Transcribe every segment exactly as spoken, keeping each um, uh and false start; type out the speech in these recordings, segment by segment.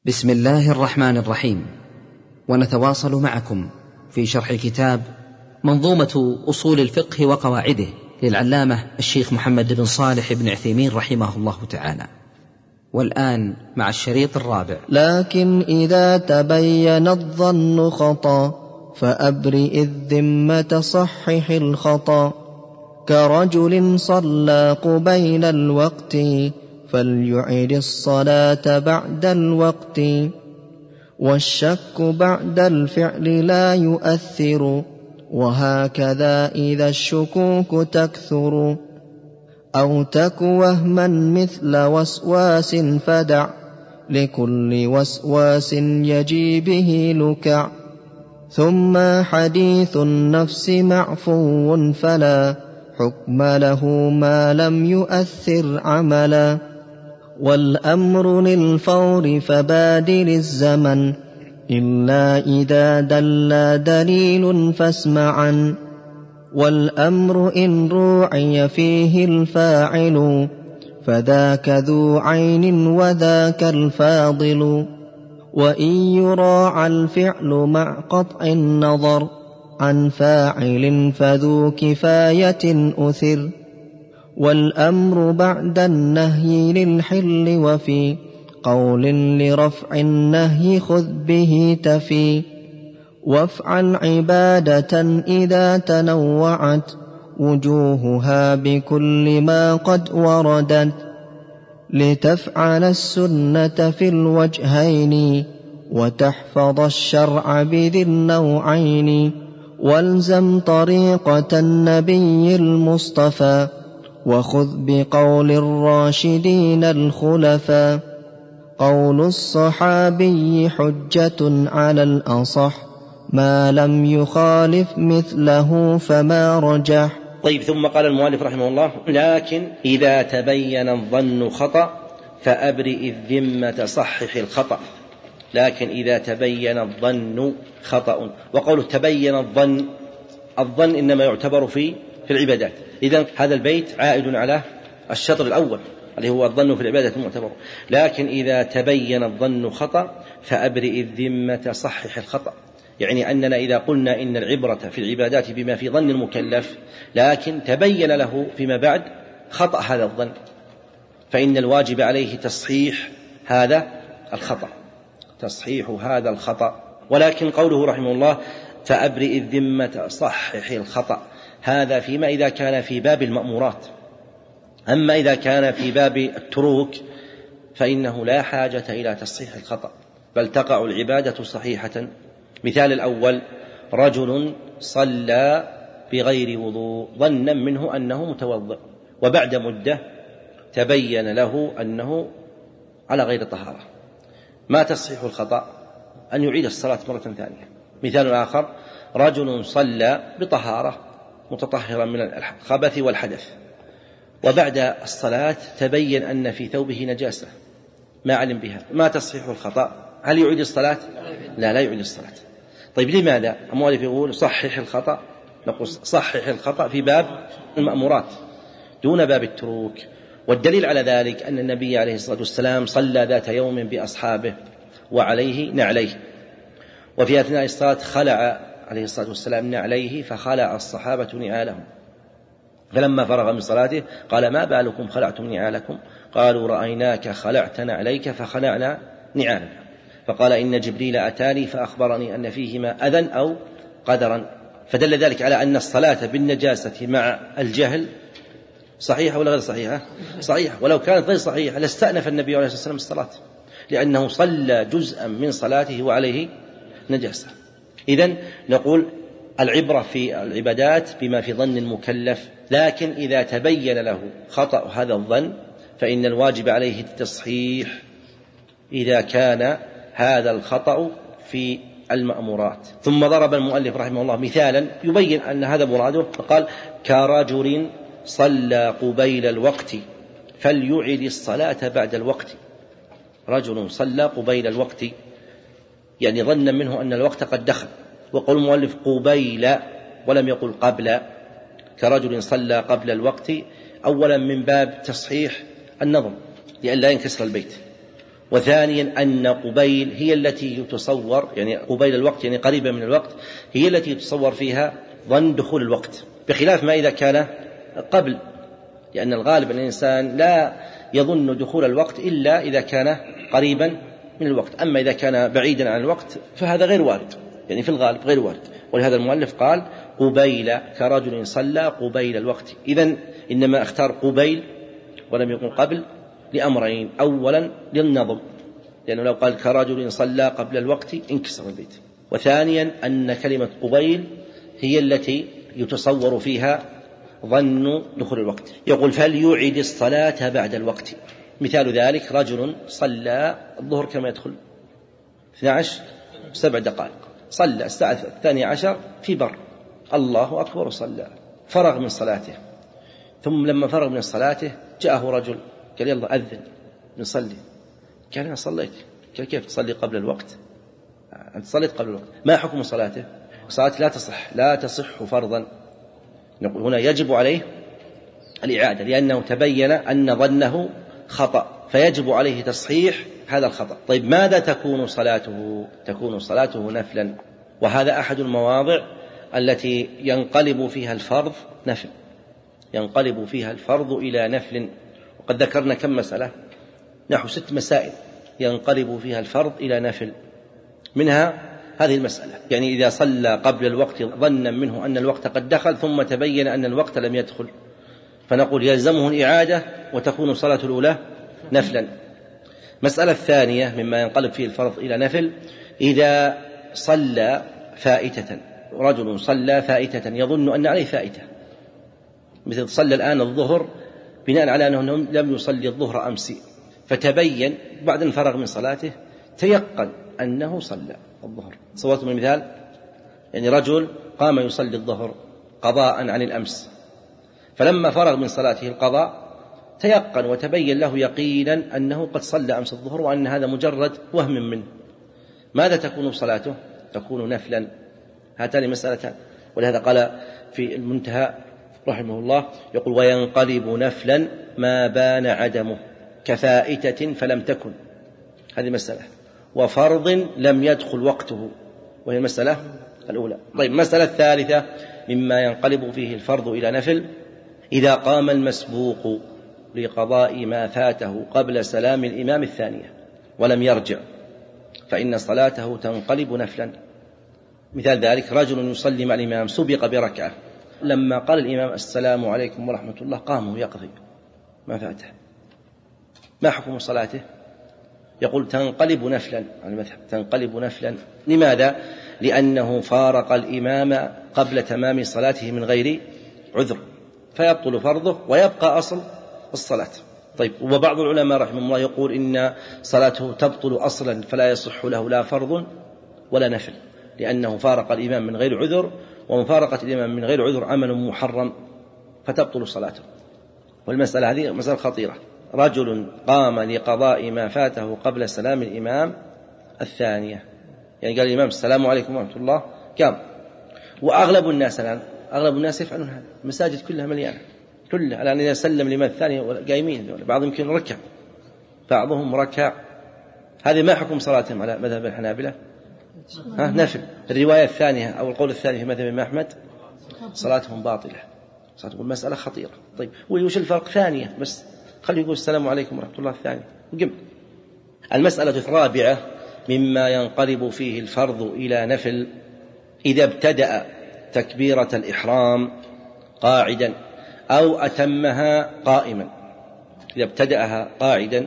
بسم الله الرحمن الرحيم. ونتواصل معكم في شرح كتاب منظومة أصول الفقه وقواعده للعلامة الشيخ محمد بن صالح بن عثيمين رحمه الله تعالى، والآن مع الشريط الرابع. لكن إذا تبين الظن خطأ فأبرئ الذمة صحح الخطأ، كرجل صلى قبيل الوقت فليعد الصلاة بعد الوقت، والشك بعد الفعل لا يؤثر، وهكذا إذا الشكوك تكثر، أو تك وهما مثل وسواس فدع، لكل وسواس يجي به لكع، ثم حديث النفس معفو فلا حكم له ما لم يؤثر عملا، والأمر للفور فبادر الزمن إلا إذا دل دليل فاسمعا، والأمر إن روعي فيه الفاعل فذاك ذو عين وذاك الفاضل، وإن يراعى الفعل مع قطع النظر عن فاعل فذو كفاية أثر، والأمر بعد النهي للحل، وفي قول لرفع النهي خذ به تفي، وافعل عبادة إذا تنوعت وجوهها بكل ما قد وردت، لتفعل السنة في الوجهين وتحفظ الشرع بذي النوعين، والزم طريقة النبي المصطفى وخذ بقول الراشدين الخلفاء، قول الصحابي حجة على الأصح ما لم يخالف مثله فما رجح. طيب، ثم قال المؤلف رحمه الله: لكن إذا تبين الظن خطأ فأبرئ الذمة صحح الخطأ. لكن إذا تبين الظن خطأ، وقوله تبين الظن، الظن إنما يعتبر في في العبادات. إذن هذا البيت عائد على الشطر الأول اللي هو الظن في العبادة المعتبر. لكن إذا تبين الظن خطأ فأبرئ الذمة صحح الخطأ، يعني أننا إذا قلنا إن العبرة في العبادات بما في ظن المكلف، لكن تبين له فيما بعد خطأ هذا الظن، فإن الواجب عليه تصحيح هذا الخطأ، تصحيح هذا الخطأ. ولكن قوله رحمه الله فأبرئ الذمة صحح الخطأ، هذا فيما إذا كان في باب المأمورات. أما إذا كان في باب التروك فإنه لا حاجة إلى تصحيح الخطأ، بل تقع العبادة صحيحة. مثال الأول: رجل صلى بغير وضوء ظنا منه أنه متوضئ، وبعد مدة تبين له أنه على غير طهارة، ما تصحيح الخطأ؟ أن يعيد الصلاة مرة ثانية. مثال آخر: رجل صلى بطهارة متطهرا من الخبث والحدث، وبعد الصلاة تبين أن في ثوبه نجاسة ما علم بها، ما تصحيح الخطأ؟ هل يعيد الصلاة؟ لا لا يعيد الصلاة. طيب، لماذا؟ المؤلف يقول صحح الخطأ. نقول صحح الخطأ في باب المأمورات دون باب التروك، والدليل على ذلك أن النبي عليه الصلاة والسلام صلى ذات يوم بأصحابه وعليه نعليه، وفي أثناء الصلاة خلع عليه الصلاة والسلام نعليه فخلع الصحابة نعالهم، فلما فرغ من صلاته قال: ما بالكم خلعتم نعالكم؟ قالوا: رأيناك خلعت نعليك فخلعنا نعالنا. فقال: إن جبريل أتاني فأخبرني أن فيهما أذى أو قدرا. فدل ذلك على أن الصلاة بالنجاسة مع الجهل صحيحة ولا غير صحيحة؟ صحيحة. ولو كانت غير صحيحة لاستأنف النبي عليه الصلاة والسلام الصلاة، لأنه صلى جزءا من صلاته وعليه نجاسة. إذن نقول العبرة في العبادات بما في ظن المكلف، لكن إذا تبين له خطأ هذا الظن فإن الواجب عليه التصحيح إذا كان هذا الخطأ في المأمورات. ثم ضرب المؤلف رحمه الله مثالا يبين أن هذا مراده، فقال: كرجل صلى قبيل الوقت فليعد الصلاة بعد الوقت. رجل صلى قبيل الوقت، يعني ظن منه أن الوقت قد دخل، وقال المؤلف قبيل ولم يقل قبل. كرجل صلى قبل الوقت، أولا من باب تصحيح النظم لئلا ينكسر البيت، وثانيا أن قبيل هي التي يتصور، يعني قبيل الوقت يعني قريبة من الوقت، هي التي يتصور فيها ظن دخول الوقت، بخلاف ما إذا كان قبل، لأن الغالب أن الإنسان لا يظن دخول الوقت إلا إذا كان قريبا من الوقت، أما إذا كان بعيدا عن الوقت فهذا غير وارد، يعني في الغالب غير وارد. ولهذا المؤلف قال قبيل كرجل صلى قبيل الوقت. إذن إنما اختار قبيل ولم يكن قبل لأمرين: أولا للنظم، لأنه لو قال كرجل صلى قبل الوقت انكسر البيت، وثانيا أن كلمة قبيل هي التي يتصور فيها ظن دخول الوقت. يقول فليعد الصلاة بعد الوقت. مثال ذلك رجل صلى الظهر كما يدخل اثني عشر سبع دقائق، صلى الساعة الثانية عشر في بر، الله أكبر صلى، فرغ من صلاته، ثم لما فرغ من صلاته جاءه رجل قال يلا أذن نصلي، قال أنا صليت. قال كيف تصلي قبل الوقت؟ أنت صليت قبل الوقت. ما حكم صلاته؟ صلاته لا تصح، لا تصح فرضا. نقول هنا يجب عليه الإعادة، لأنه تبين أن ظنه خطأ، فيجب عليه تصحيح هذا الخطأ. طيب ماذا تكون صلاته؟ تكون صلاته نفلا، وهذا أحد المواضع التي ينقلب فيها الفرض نفل، ينقلب فيها الفرض إلى نفل. وقد ذكرنا كم مسألة، نحو ست مسائل ينقلب فيها الفرض إلى نفل، منها هذه المسألة، يعني إذا صلى قبل الوقت ظنا منه أن الوقت قد دخل ثم تبين أن الوقت لم يدخل، فنقول يلزمه الإعادة وتكون صلاة الأولى نفلا. مسألة الثانية مما ينقلب فيه الفرض إلى نفل: إذا صلى فائتة، رجل صلى فائتة يظن أن عليه فائتة، مثل صلى الآن الظهر بناء على أنه لم يصلي الظهر أمس، فتبين بعد أن فرغ من صلاته تيقن أنه صلى الظهر. صورت من مثال، يعني رجل قام يصلي الظهر قضاء عن الأمس، فلما فرغ من صلاته القضاء تيقن وتبين له يقينا أنه قد صلى أمس الظهر وأن هذا مجرد وهم منه. ماذا تكون صلاته؟ تكون نفلا. هاتان مسألتان. ولهذا قال في المنتهى رحمه الله يقول وينقلب نفلا ما بان عدمه كفائتة فلم تكن، هذه مسألة، وفرض لم يدخل وقته، وهي المسألة الأولى. طيب المسألة الثالثة مما ينقلب فيه الفرض إلى نفل: إذا قام المسبوق لقضاء ما فاته قبل سلام الإمام الثانية ولم يرجع فإن صلاته تنقلب نفلا. مثال ذلك رجل يصلي مع الإمام سبق بركعة، لما قال الإمام السلام عليكم ورحمة الله قام يقضي ما فاته، ما حكم صلاته؟ يقول تنقلب نفلا على المذهب، تنقلب نفلا. لماذا؟ لأنه فارق الإمام قبل تمام صلاته من غير عذر، فيبطل فرضه ويبقى أصل الصلاة. طيب وبعض العلماء رحمه الله يقول إن صلاته تبطل أصلا فلا يصح له لا فرض ولا نفل، لأنه فارق الإمام من غير عذر، ومفارقة الإمام من غير عذر عمل محرم فتبطل صلاته. والمسألة هذه مسألة خطيرة. رجل قام لقضاء ما فاته قبل سلام الإمام الثانية، يعني قال الإمام السلام عليكم ورحمة الله قام، وأغلب الناس الآن أغلب الناس يفعلون هذا، المساجد كلها مليانة كلها الآن، إذا سلم الإمام الثاني قايمين، بعضهم يمكن ركع، بعضهم ركع. هذه ما حكم صلاتهم على مذهب الحنابلة؟ ها نفل. الرواية الثانية أو القول الثاني في مذهب الإمام أحمد صلاتهم باطلة. صلاتهم المسألة خطيرة. طيب وش الفرق؟ ثانية بس، خليه يقول السلام عليكم ورحمة الله الثاني وقم. المسألة الرابعة مما ينقلب فيه الفرض إلى نفل: إذا ابتدأ تكبيرة الإحرام قاعدا أو أتمها قائما. إذا ابتدأها قاعدا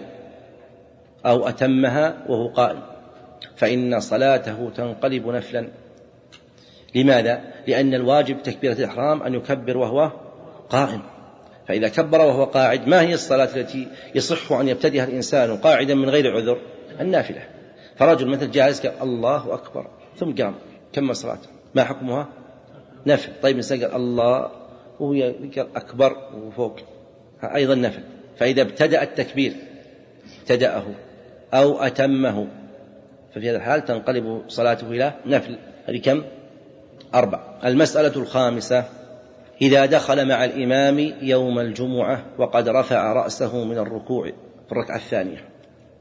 أو أتمها وهو قائم فإن صلاته تنقلب نفلا. لماذا؟ لأن الواجب تكبيرة الإحرام أن يكبر وهو قائم، فإذا كبر وهو قاعد ما هي الصلاة التي يصح أن يبتدئها الإنسان قاعدا من غير عذر؟ النافلة. فرجل مثل جالس قال الله أكبر ثم قام كمل صلاته، ما حكمها؟ نفل. طيب إنسان قال الله وهو أكبر وفوق أيضا نفل. فإذا ابتدأ التكبير ابتدأه أو أتمه ففي هذا الحال تنقلب صلاته إلى نفل. هذه كم؟ أربع. المسألة الخامسة: إذا دخل مع الإمام يوم الجمعة وقد رفع رأسه من الركوع في الركعة الثانية،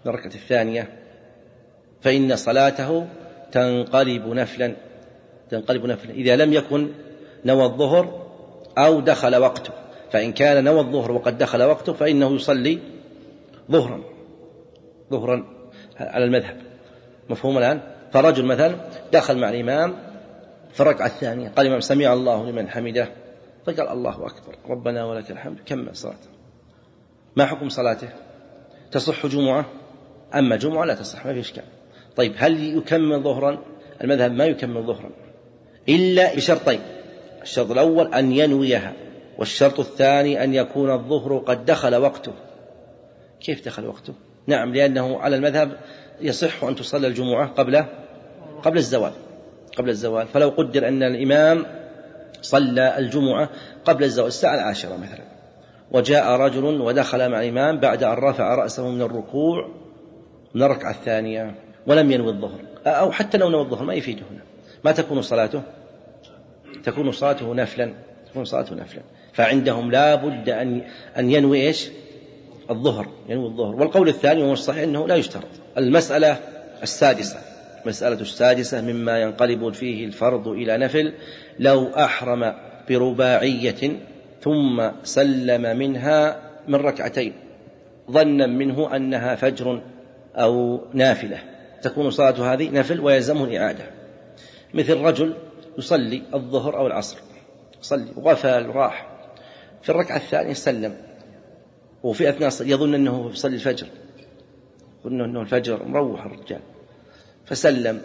من الركعة الثانية فإن صلاته تنقلب نفلا تنقلب نفلا إذا لم يكن نوى الظهر أو دخل وقته. فإن كان نوى الظهر وقد دخل وقته فإنه يصلي ظهرا ظهرا على المذهب. مفهوم الآن؟ فرجل مثلا دخل مع الإمام في الركعة الثانية، قال الإمام سمع الله لمن حمده، فقال الله أكبر ربنا ولك الحمد، كمل صلاته. ما حكم صلاته؟ تصح جمعة؟ أما جمعة لا تصح، ما في إشكال. طيب هل يكمل ظهرا؟ المذهب ما يكمل ظهرا إلا بشرطين: الشرط الأول أن ينويها، والشرط الثاني أن يكون الظهر قد دخل وقته. كيف دخل وقته؟ نعم، لأنه على المذهب يصح أن تصلى الجمعة قبل قبل الزوال قبل الزوال فلو قدر أن الإمام صلى الجمعة قبل الزوال الساعة العاشرة مثلا، وجاء رجل ودخل مع الإمام بعد أن رفع رأسه من الركوع من الركعة الثانية ولم ينوي الظهر، أو حتى لو نوى الظهر ما يفيده هنا، ما تكون صلاته تكون صلاته نفلا تكون صلاته نفلا فعندهم لا بد أن أن ينوي إيش؟ الظهر ينوي الظهر. والقول الثاني وهو الصحيح أنه لا يشترط. المسألة السادسة مسألة السادسة مما ينقلب فيه الفرض إلى نفل: لو أحرم برباعية ثم سلم منها من ركعتين ظنا منه أنها فجر أو نافلة، تكون صلاة هذه نفل ويلزمه الإعادة. مثل رجل يصلي الظهر أو العصر، يصلي وغفل راح في الركعة الثانية سلم، وفي أثناء يظن أنه يصلي الفجر، يظن أنه الفجر مروح الرجال فسلم،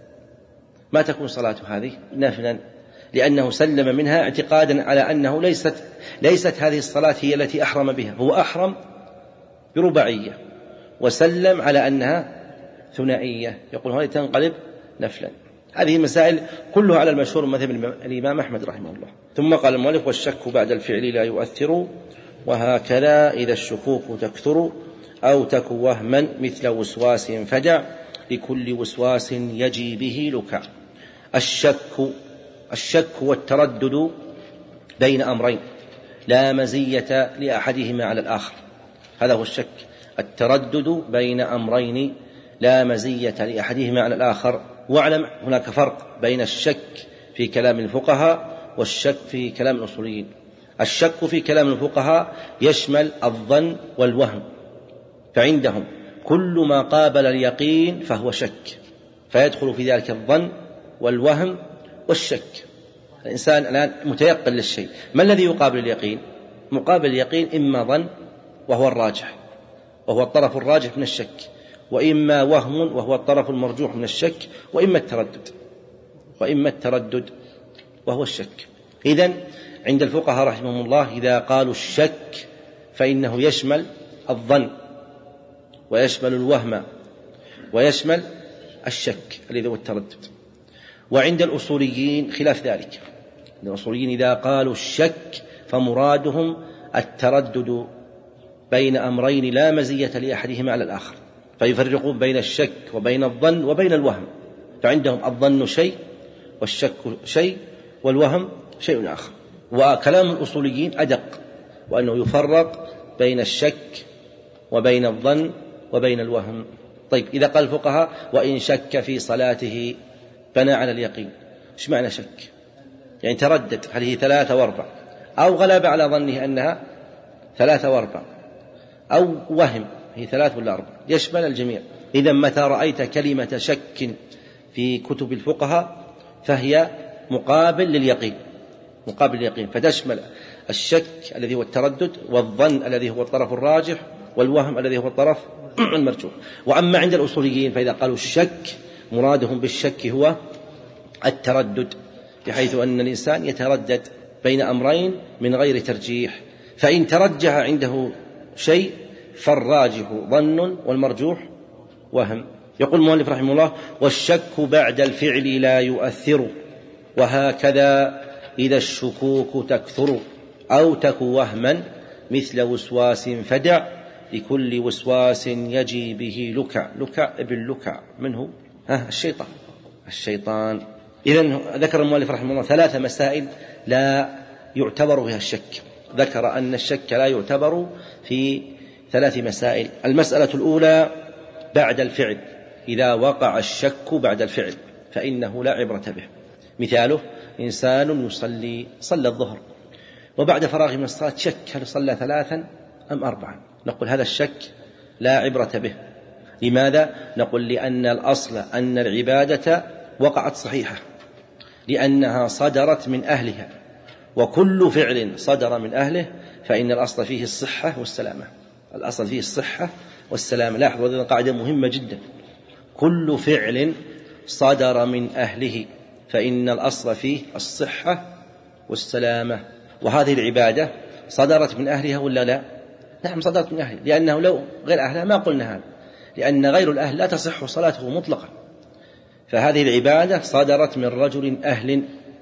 ما تكون صلاة هذه نافلا، لأنه سلم منها اعتقادا على أنه ليست ليست هذه الصلاة هي التي أحرم بها، هو أحرم برباعية وسلم على أنها ثنائية، يقول هذه تنقلب نفلا. هذه المسائل كلها على المشهور مذهب الإمام أحمد رحمه الله. ثم قال المؤلف: والشك بعد الفعل لا يؤثر، وهكذا إذا الشكوك تكثر أو تك وهما مثل وسواس فجع لكل وسواس يجي به لكع. الشك الشك والتردد بين أمرين لا مزية لأحدهما على الآخر، هذا هو الشك، التردد بين أمرين لا مزية لأحدهما على الآخر. واعلم هناك فرق بين الشك في كلام الفقهاء والشك في كلام الأصوليين. الشك في كلام الفقهاء يشمل الظن والوهم، فعندهم كل ما قابل اليقين فهو شك، فيدخل في ذلك الظن والوهم والشك. الإنسان الآن متيقن للشيء، ما الذي يقابل اليقين؟ مقابل اليقين إما ظن وهو الراجح وهو الطرف الراجح من الشك، وإما وهم وهو الطرف المرجوح من الشك، وإما التردد وإما التردد وهو الشك. إذن عند الفقهاء رحمهم الله إذا قالوا الشك فإنه يشمل الظن ويشمل الوهم ويشمل الشك الذي هو التردد. وعند الأصوليين خلاف ذلك، الأصوليين إذا قالوا الشك فمرادهم التردد بين أمرين لا مزية لأحدهما على الآخر، فيفرقون بين الشك وبين الظن وبين الوهم، فعندهم الظن شيء والشك شيء والوهم شيء آخر. وكلام الأصوليين أدق، وأنه يفرق بين الشك وبين الظن وبين الوهم. طيب إذا قال الفقهاء وإن شك في صلاته بنى على اليقين، إيش معنى شك؟ يعني تردد هل هي ثلاثة واربع، أو غلب على ظنه أنها ثلاثة واربع، أو وهم هي ثلاث ولا أربع، يشمل الجميع. إذا متى رأيت كلمة شك في كتب الفقهاء فهي مقابل لليقين مقابل اليقين فتشمل الشك الذي هو التردد، والظن الذي هو الطرف الراجح، والوهم الذي هو الطرف المرجوح. وأما عند الأصوليين فإذا قالوا الشك مرادهم بالشك هو التردد، بحيث أن الإنسان يتردد بين أمرين من غير ترجيح، فإن ترجح عنده شيء فالراجح ظن والمرجوح وهم. يقول المؤلف رحمه الله: والشك بعد الفعل لا يؤثر، وهكذا إذا الشكوك تكثر أو تك وهما مثل وسواس فدع لكل وسواس يجي به لكع. لكع ابن لكع منه ها الشيطان الشيطان إذن ذكر المؤلف رحمه الله ثلاث مسائل لا يعتبر فيها الشك. ذكر أن الشك لا يعتبر في ثلاث مسائل. المسألة الأولى بعد الفعل، إذا وقع الشك بعد الفعل فإنه لا عبرة به. مثاله: إنسان يصلي صلى الظهر وبعد فراغه من الصلاة شك هل صلى ثلاثا أم أربعا، نقول هذا الشك لا عبرة به. لماذا؟ نقول لأن الأصل أن العبادة وقعت صحيحة لأنها صدرت من أهلها، وكل فعل صدر من أهله فإن الأصل فيه الصحة والسلامة. الأصل فيه الصحة والسلامة. لاحظوا هذه قاعدة مهمة جدا: كل فعل صدر من أهله فإن الأصل فيه الصحة والسلامة. وهذه العبادة صدرت من أهلها ولا لا؟ نعم صدرت من أهلها، لأنه لو غير أهلها ما قلنا هذا، لأن غير الأهل لا تصح صلاته مطلقا. فهذه العبادة صدرت من رجل أهل،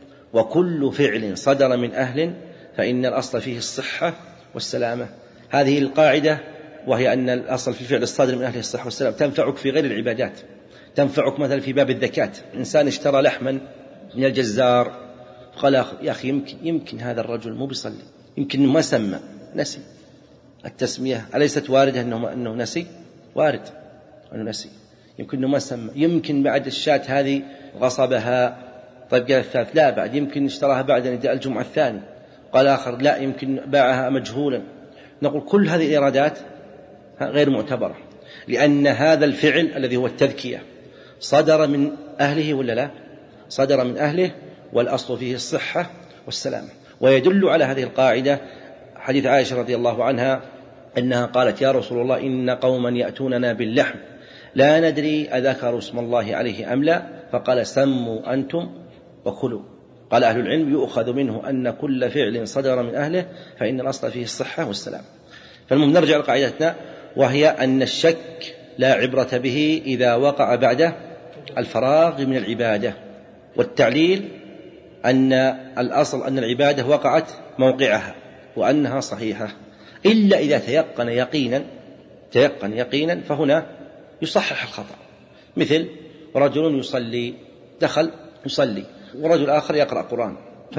وكل فعل صدر من أهل فإن الأصل فيه الصحة والسلامة. هذه القاعدة، وهي أن الأصل في الفعل الصادر من أهله الصحة والسلامة، تنفعك في غير العبادات. تنفعك مثلا في باب الزكاة، إنسان اشترى لحما من الجزار قال يا أخي يمكن, يمكن هذا الرجل مو بيصلي، يمكن ما سمى نسي التسمية، أليست واردة أنه, أنه نسي؟ وارد أنه نسي، يمكن أنه ما سمى، يمكن بعد الشاة هذه غصبها. طيب قال الثالث لا، بعد يمكن اشتراها بعد نداء الجمعة الثاني. قال آخر لا، يمكن باعها مجهولا. نقول كل هذه الإرادات غير معتبرة، لأن هذا الفعل الذي هو التذكية صدر من أهله ولا لا؟ صدر من أهله، والأصل فيه الصحة والسلامة. ويدل على هذه القاعدة حديث عائشة رضي الله عنها أنها قالت: يا رسول الله إن قوما يأتوننا باللحم لا ندري أذكروا اسم الله عليه أم لا، فقال: سموا أنتم وكلوا. قال أهل العلم: يؤخذ منه أن كل فعل صدر من أهله فإن الأصل فيه الصحة والسلام. فالمهم نرجع لقاعدتنا، وهي أن الشك لا عبرة به إذا وقع بعد الفراغ من العبادة. والتعليل أن الأصل أن العبادة وقعت موقعها وأنها صحيحة، إلا إذا تيقن يقينا تيقن يقينا فهنا يصحح الخطأ. مثل رجل يصلي دخل يصلي ورجل آخر يقرأ قرآن،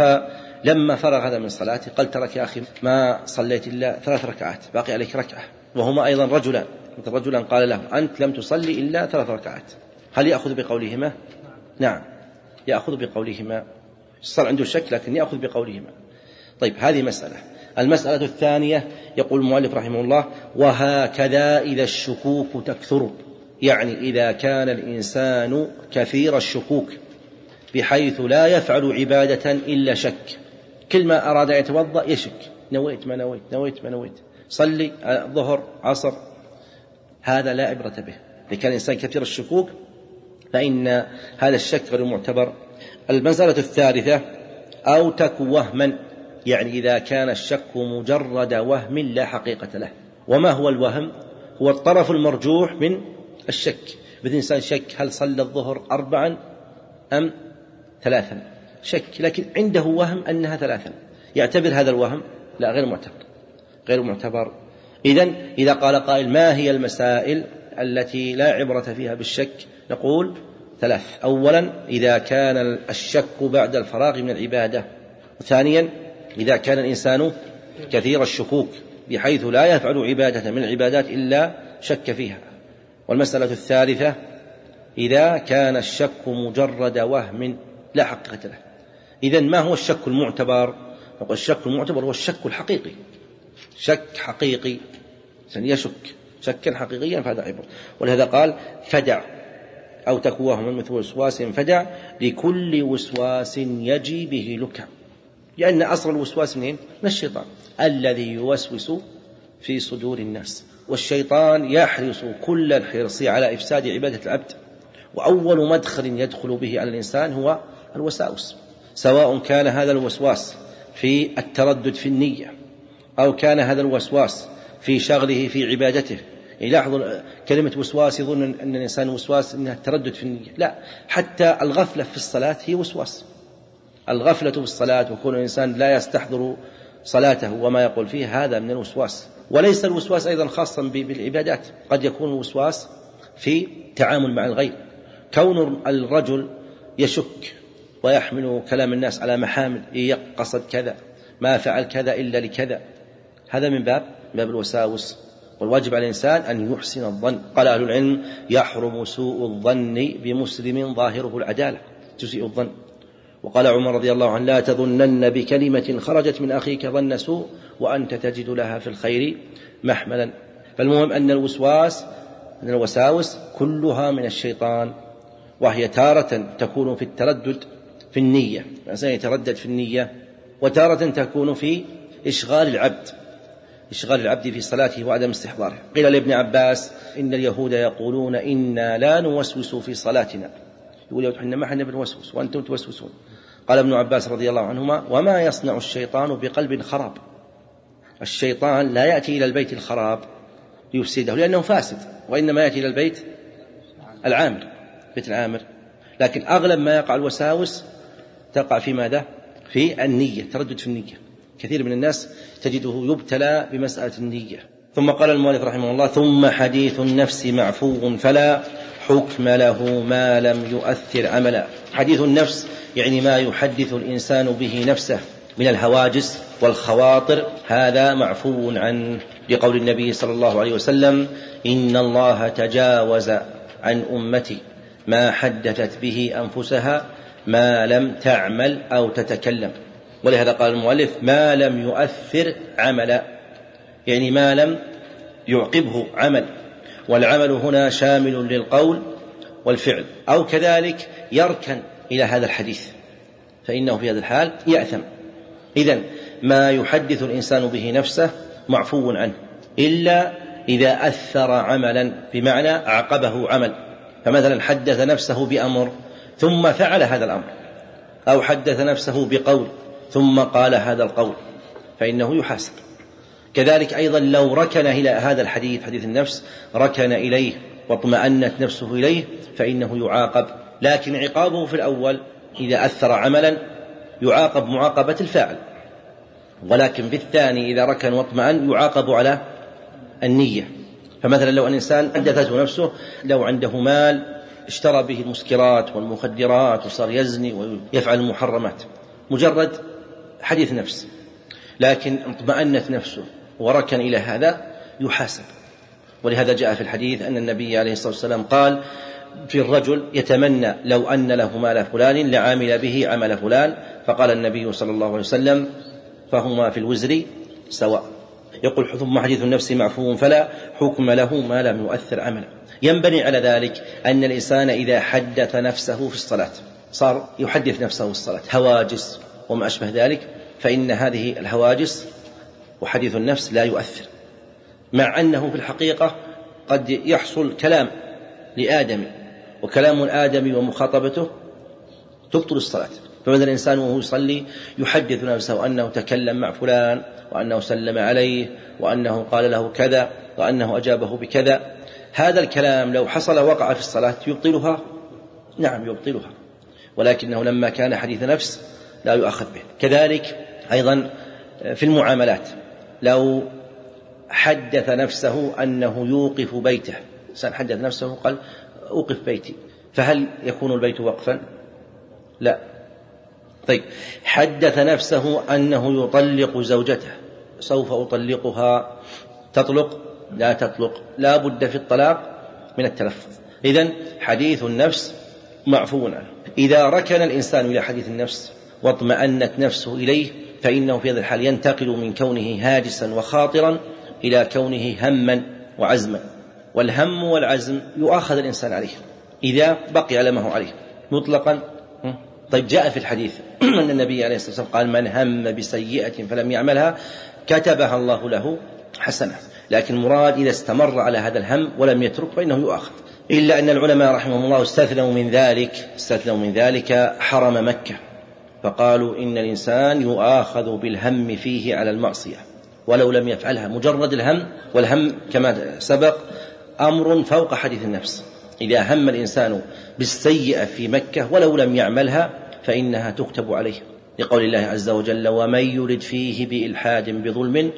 فلما فرغ هذا من صلاته قال: ترك يا أخي ما صليت إلا ثلاث ركعات، باقي عليك ركعة. وهما أيضا رجلان، مثل رجلا قال له: أنت لم تصلي إلا ثلاث ركعات. هل يأخذ بقولهما؟ نعم يأخذ بقولهما. صار عنده شك لكن يأخذ بقولهما. طيب هذه مسألة. المسألة الثانية يقول المؤلف رحمه الله: وهكذا إذا الشكوك تكثر، يعني إذا كان الإنسان كثير الشكوك بحيث لا يفعل عبادة إلا شك، كل ما أراد أن يتوضأ يشك، نويت ما نويت نويت ما نويت، صلي ظهر عصر، هذا لا عبرة به. إذا كان الإنسان كثير الشكوك فإن هذا الشك غير معتبر. المسألة الثالثة: أو تك وهما، يعني إذا كان الشك مجرد وهم لا حقيقة له. وما هو الوهم؟ هو الطرف المرجوح من الشك. مثل إنسان شك هل صلى الظهر أربعا أم ثلاثا، شك لكن عنده وهم أنها ثلاثا، يعتبر هذا الوهم لا غير معتبر غير معتبر. إذن إذا قال قائل: ما هي المسائل التي لا عبرة فيها بالشك؟ نقول ثلاث: أولا إذا كان الشك بعد الفراغ من العبادة، وثانيا إذا كان الإنسان كثير الشكوك بحيث لا يفعل عبادة من العبادات إلا شك فيها، والمسألة الثالثة إذا كان الشك مجرد وهم لا حقيقة له. إذن ما هو الشك المعتبر؟ نقول الشك المعتبر هو الشك الحقيقي، شك حقيقي يشك شكا حقيقيا فهذا عبر. ولهذا قال: فدع أو تكواه من مثل وسواس فدع لكل وسواس يجي به لك، لأن أصل الوسواس منين؟ من الشيطان الذي يوسوس في صدور الناس، والشيطان يحرص كل الحرص على إفساد عبادة العبد، وأول مدخل يدخل به على الإنسان هو الوساوس، سواء كان هذا الوسواس في التردد في النية أو كان هذا الوسواس في شغله في عبادته. يلاحظوا كلمة وسواس يظن أن الإنسان وسواس أنها التردد في النية، لا، حتى الغفلة في الصلاة هي وسواس. الغفلة في الصلاة وكون الإنسان لا يستحضر صلاته وما يقول فيه هذا من الوسواس. وليس الوسواس أيضا خاصا بالعبادات، قد يكون الوسواس في تعامل مع الغير، كون الرجل يشك ويحمل كلام الناس على محامل، يقصد كذا، ما فعل كذا إلا لكذا، هذا من باب باب الوساوس. والواجب على الإنسان أن يحسن الظن. قال أهل العلم: يحرم سوء الظن بمسلم ظاهره العدالة، تسيء الظن. وقال عمر رضي الله عنه: لا تظنن بكلمة خرجت من أخيك ظن سوء وأنت تجد لها في الخير محملا. فالمهم أن الوسواس أن الوساوس كلها من الشيطان، وهي تارة تكون في التردد في النية، الإنسان يتردد في النية، وتارة تكون في إشغال العبد إشغال العبد في صلاته وعدم استحضاره. قيل لابن عباس: إن اليهود يقولون إنا لا نوسوس في صلاتنا، يقول إحنا ما حنا بنوسوس وأنتم توسوسون. قال ابن عباس رضي الله عنهما: وما يصنع الشيطان بقلب خراب؟ الشيطان لا يأتي إلى البيت الخراب ليفسده لأنه فاسد، وإنما يأتي إلى البيت العامر، بيت العامر. لكن أغلب ما يقع الوساوس تقع في ماذا؟ في النية، تردد في النية. كثير من الناس تجده يبتلى بمسألة النية. ثم قال المؤلف رحمه الله: ثم حديث النفس معفو فلا حكم له ما لم يؤثر عملا. حديث النفس يعني ما يحدث الإنسان به نفسه من الهواجس والخواطر، هذا معفو عنه، لقول النبي صلى الله عليه وسلم: إن الله تجاوز عن أمتي ما حدثت به أنفسها ما لم تعمل أو تتكلم. ولهذا قال المؤلف: ما لم يؤثر عملا، يعني ما لم يعقبه عمل، والعمل هنا شامل للقول والفعل، أو كذلك يركن إلى هذا الحديث، فإنه في هذا الحال يأثم. إذن ما يحدث الإنسان به نفسه معفو عنه، إلا إذا أثر عملا، بمعنى أعقبه عمل. فمثلا حدث نفسه بأمر ثم فعل هذا الأمر، أو حدث نفسه بقول ثم قال هذا القول، فإنه يحاسب. كذلك أيضا لو ركن إلى هذا الحديث، حديث النفس، ركن إليه واطمأنت نفسه إليه، فإنه يعاقب. لكن عقابه في الأول إذا أثر عملا يعاقب معاقبة الفاعل، ولكن في الثاني إذا ركن واطمأن يعاقب على النية. فمثلا لو أن إنسان حدثته نفسه لو عنده مال اشترى به المسكرات والمخدرات وصار يزني ويفعل المحرمات، مجرد حديث نفس، لكن اطمأنت نفسه وركن إلى هذا، يحاسب. ولهذا جاء في الحديث أن النبي عليه الصلاة والسلام قال في الرجل يتمنى لو أن له مال فلان لعامل به عمل فلان، فقال النبي صلى الله عليه وسلم: فهما في الوزر سواء. يقول: ثم حديث النفس معفو فلا حكم له ما لم يؤثر عملا. ينبني على ذلك أن الإنسان إذا حدث نفسه في الصلاة، صار يحدث نفسه في الصلاة هواجس وما أشبه ذلك، فإن هذه الهواجس وحديث النفس لا يؤثر، مع أنه في الحقيقة قد يحصل كلام لآدم، وكلام الآدمي ومخاطبته تبطل الصلاة. فمثلا الإنسان وهو يصلي يحدث نفسه أنه تكلم مع فلان، وأنه سلم عليه، وأنه قال له كذا، وأنه أجابه بكذا. هذا الكلام لو حصل وقع في الصلاة يبطلها؟ نعم يبطلها، ولكنه لما كان حديث نفس لا يؤخذ به. كذلك أيضا في المعاملات، لو حدث نفسه أنه يوقف بيته، إنسان حدث نفسه قال أوقف بيتي، فهل يكون البيت وقفا؟ لا. طيب حدث نفسه أنه يطلق زوجته، سوف أطلقها، تطلق؟ لا تطلق، لا بد في الطلاق من التلفظ. إذن حديث النفس معفو عنه. إذا ركن الإنسان إلى حديث النفس واطمأنت نفسه إليه، فإنه في هذا الحال ينتقل من كونه هاجسا وخاطرا إلى كونه هما وعزما، والهم والعزم يؤاخذ الإنسان عليه إذا بقي على ما هو عليه مطلقا. طيب جاء في الحديث أن النبي عليه الصلاة والسلام قال: من هم بسيئة فلم يعملها كتبها الله له حسنة. لكن مراد إذا استمر على هذا الهم ولم يترك فإنه يؤاخذ. إلا أن العلماء رحمهم الله استثنوا من ذلك استثنوا من ذلك حرم مكة، فقالوا إن الإنسان يؤاخذ بالهم فيه على المعصية ولو لم يفعلها، مجرد الهم، والهم كما سبق أمر فوق حديث النفس. إذا هم الإنسان بالسيئة في مكة ولو لم يعملها فإنها تكتب عليه، لقول الله عز وجل: ومن يرد فيه بإلحاد بظلم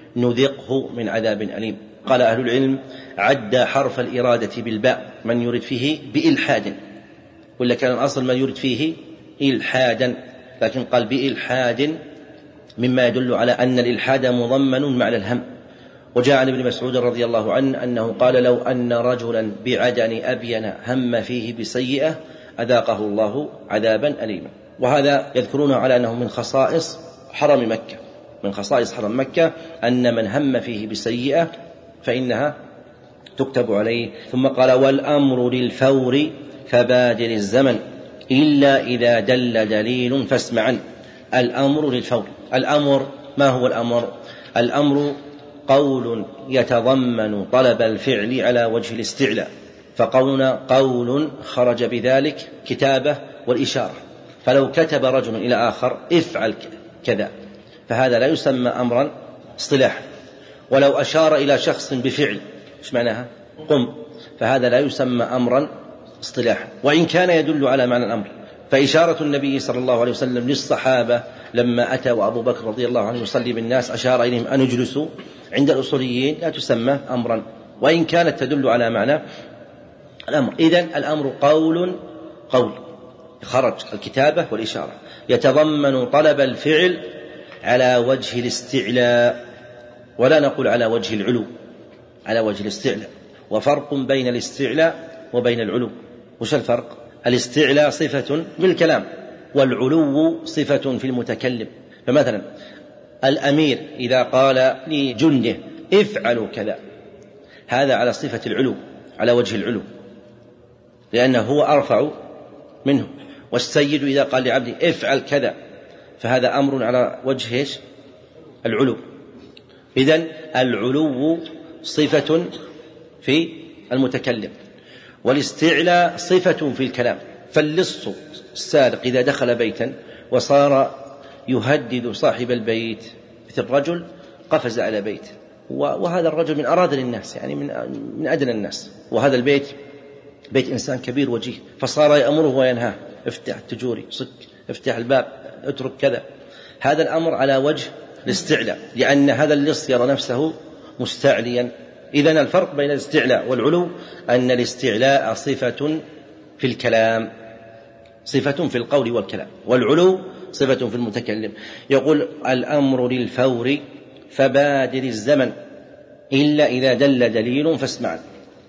نذقه من عذاب أليم. قال أهل العلم: عد حرف الإرادة بالباء، من يرد فيه بإلحاد، ولا كان الأصل من يرد فيه إلحادا، لكن قال بإلحاد، مما يدل على أن الإلحاد مضمن معنى الهم، وجاء عن ابن مسعود رضي الله عنه أنه قال لو أن رجلا بعدن أبين هم فيه بسيئة أذاقه الله عذابا أليما. وهذا يذكرونه على أنه من خصائص حرم مكة، من خصائص حرم مكة أن من هم فيه بسيئة فإنها تكتب عليه. ثم قال والأمر للفور فبادر الزمن إلا إذا دل دليل فاسمعا. الأمر للفور. الأمر ما هو الأمر؟ الأمر قول يتضمن طلب الفعل على وجه الاستعلاء، فقولنا قول خرج بذلك كتابة والإشارة، فلو كتب رجل إلى آخر افعل كذا فهذا لا يسمى أمرا اصطلاحا، ولو أشار إلى شخص بفعل ايش معناها؟ قم، فهذا لا يسمى أمرا اصطلاحا وإن كان يدل على معنى الأمر. فإشارة النبي صلى الله عليه وسلم للصحابة لما أتى وأبو بكر رضي الله عنه يصلي بالناس أشار إليهم أن يجلسوا عند الأصوليين لا تسمى أمرا وإن كانت تدل على معنى الأمر. إذن الأمر قول قول خرج الكتابة والإشارة يتضمن طلب الفعل على وجه الاستعلاء، ولا نقول على وجه العلو، على وجه الاستعلاء. وفرق بين الاستعلاء وبين العلو. وش الفرق؟ الاستعلاء صفة بالكلام والعلو صفة في المتكلم. فمثلا الأمير إذا قال لجنده افعلوا كذا هذا على صفة العلو، على وجه العلو لأنه هو أرفع منه. والسيد إذا قال لعبده افعل كذا فهذا أمر على وجه إيش؟ العلو. إذن العلو صفة في المتكلم والاستعلاء صفة في الكلام. فاللص السارق إذا دخل بيتا وصار يهدد صاحب البيت مثل الرجل قفز على بيت، وهذا الرجل من أراذل الناس يعني من أدنى الناس، وهذا البيت بيت إنسان كبير وجيه، فصار يأمره وينهاه افتح التجوري صك، افتح الباب، اترك كذا. هذا الأمر على وجه الاستعلاء لأن هذا اللص يرى نفسه مستعليا. إذن الفرق بين الاستعلاء والعلو أن الاستعلاء صفة في الكلام، صفة في القول والكلام، والعلو صفة في المتكلم. يقول الأمر للفور فبادر الزمن إلا إذا دل دليل فاسمع.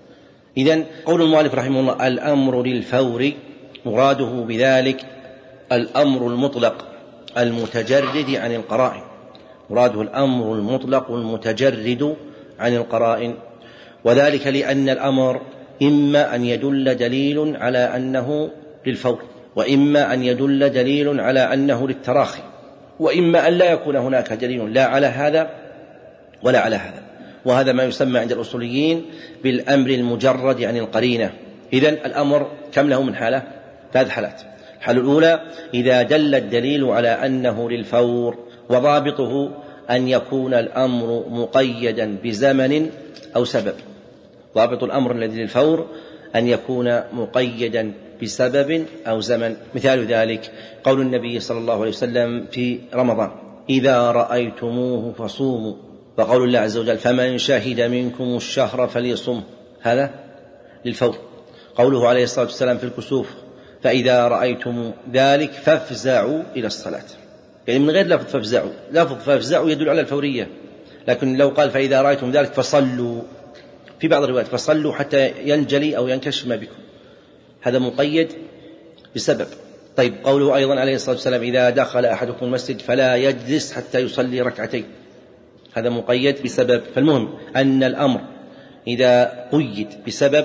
إذن قول المؤلف رحمه الله الأمر للفور مراده بذلك الأمر المطلق المتجرد عن القرائن، مراده الأمر المطلق المتجرد عن القرائن. وذلك لأن الأمر إما أن يدل دليل على أنه للفور، وإما أن يدل دليل على أنه للتراخي، وإما أن لا يكون هناك دليل لا على هذا ولا على هذا. وهذا ما يسمى عند الأصوليين بالأمر المجرد عن القرينة. إذن الأمر كم له من حالة؟ ثلاث حالات. الحالة الأولى إذا دل الدليل على أنه للفور، وضابطه أن يكون الأمر مقيدا بزمن أو سبب. ضابط الأمر الذي للفور أن يكون مقيدا بسبب أو زمن. مثال ذلك قول النبي صلى الله عليه وسلم في رمضان إذا رأيتموه فصوموا، وقول الله عز وجل فمن شهد منكم الشهر فليصم، هذا للفور. قوله عليه الصلاة والسلام في الكسوف فإذا رأيتم ذلك فافزعوا إلى الصلاة، يعني من غير لفظ فافزعوا. لفظ فافزعوا يدل على الفورية، لكن لو قال فإذا رأيتم ذلك فصلوا، في بعض الروايات فصلوا حتى ينجلي أو ينكشف ما بكم، هذا مقيد بسبب. طيب قوله أيضا عليه الصلاة والسلام إذا دخل أحدكم المسجد فلا يجلس حتى يصلي ركعتين، هذا مقيد بسبب. فالمهم أن الأمر إذا قيد بسبب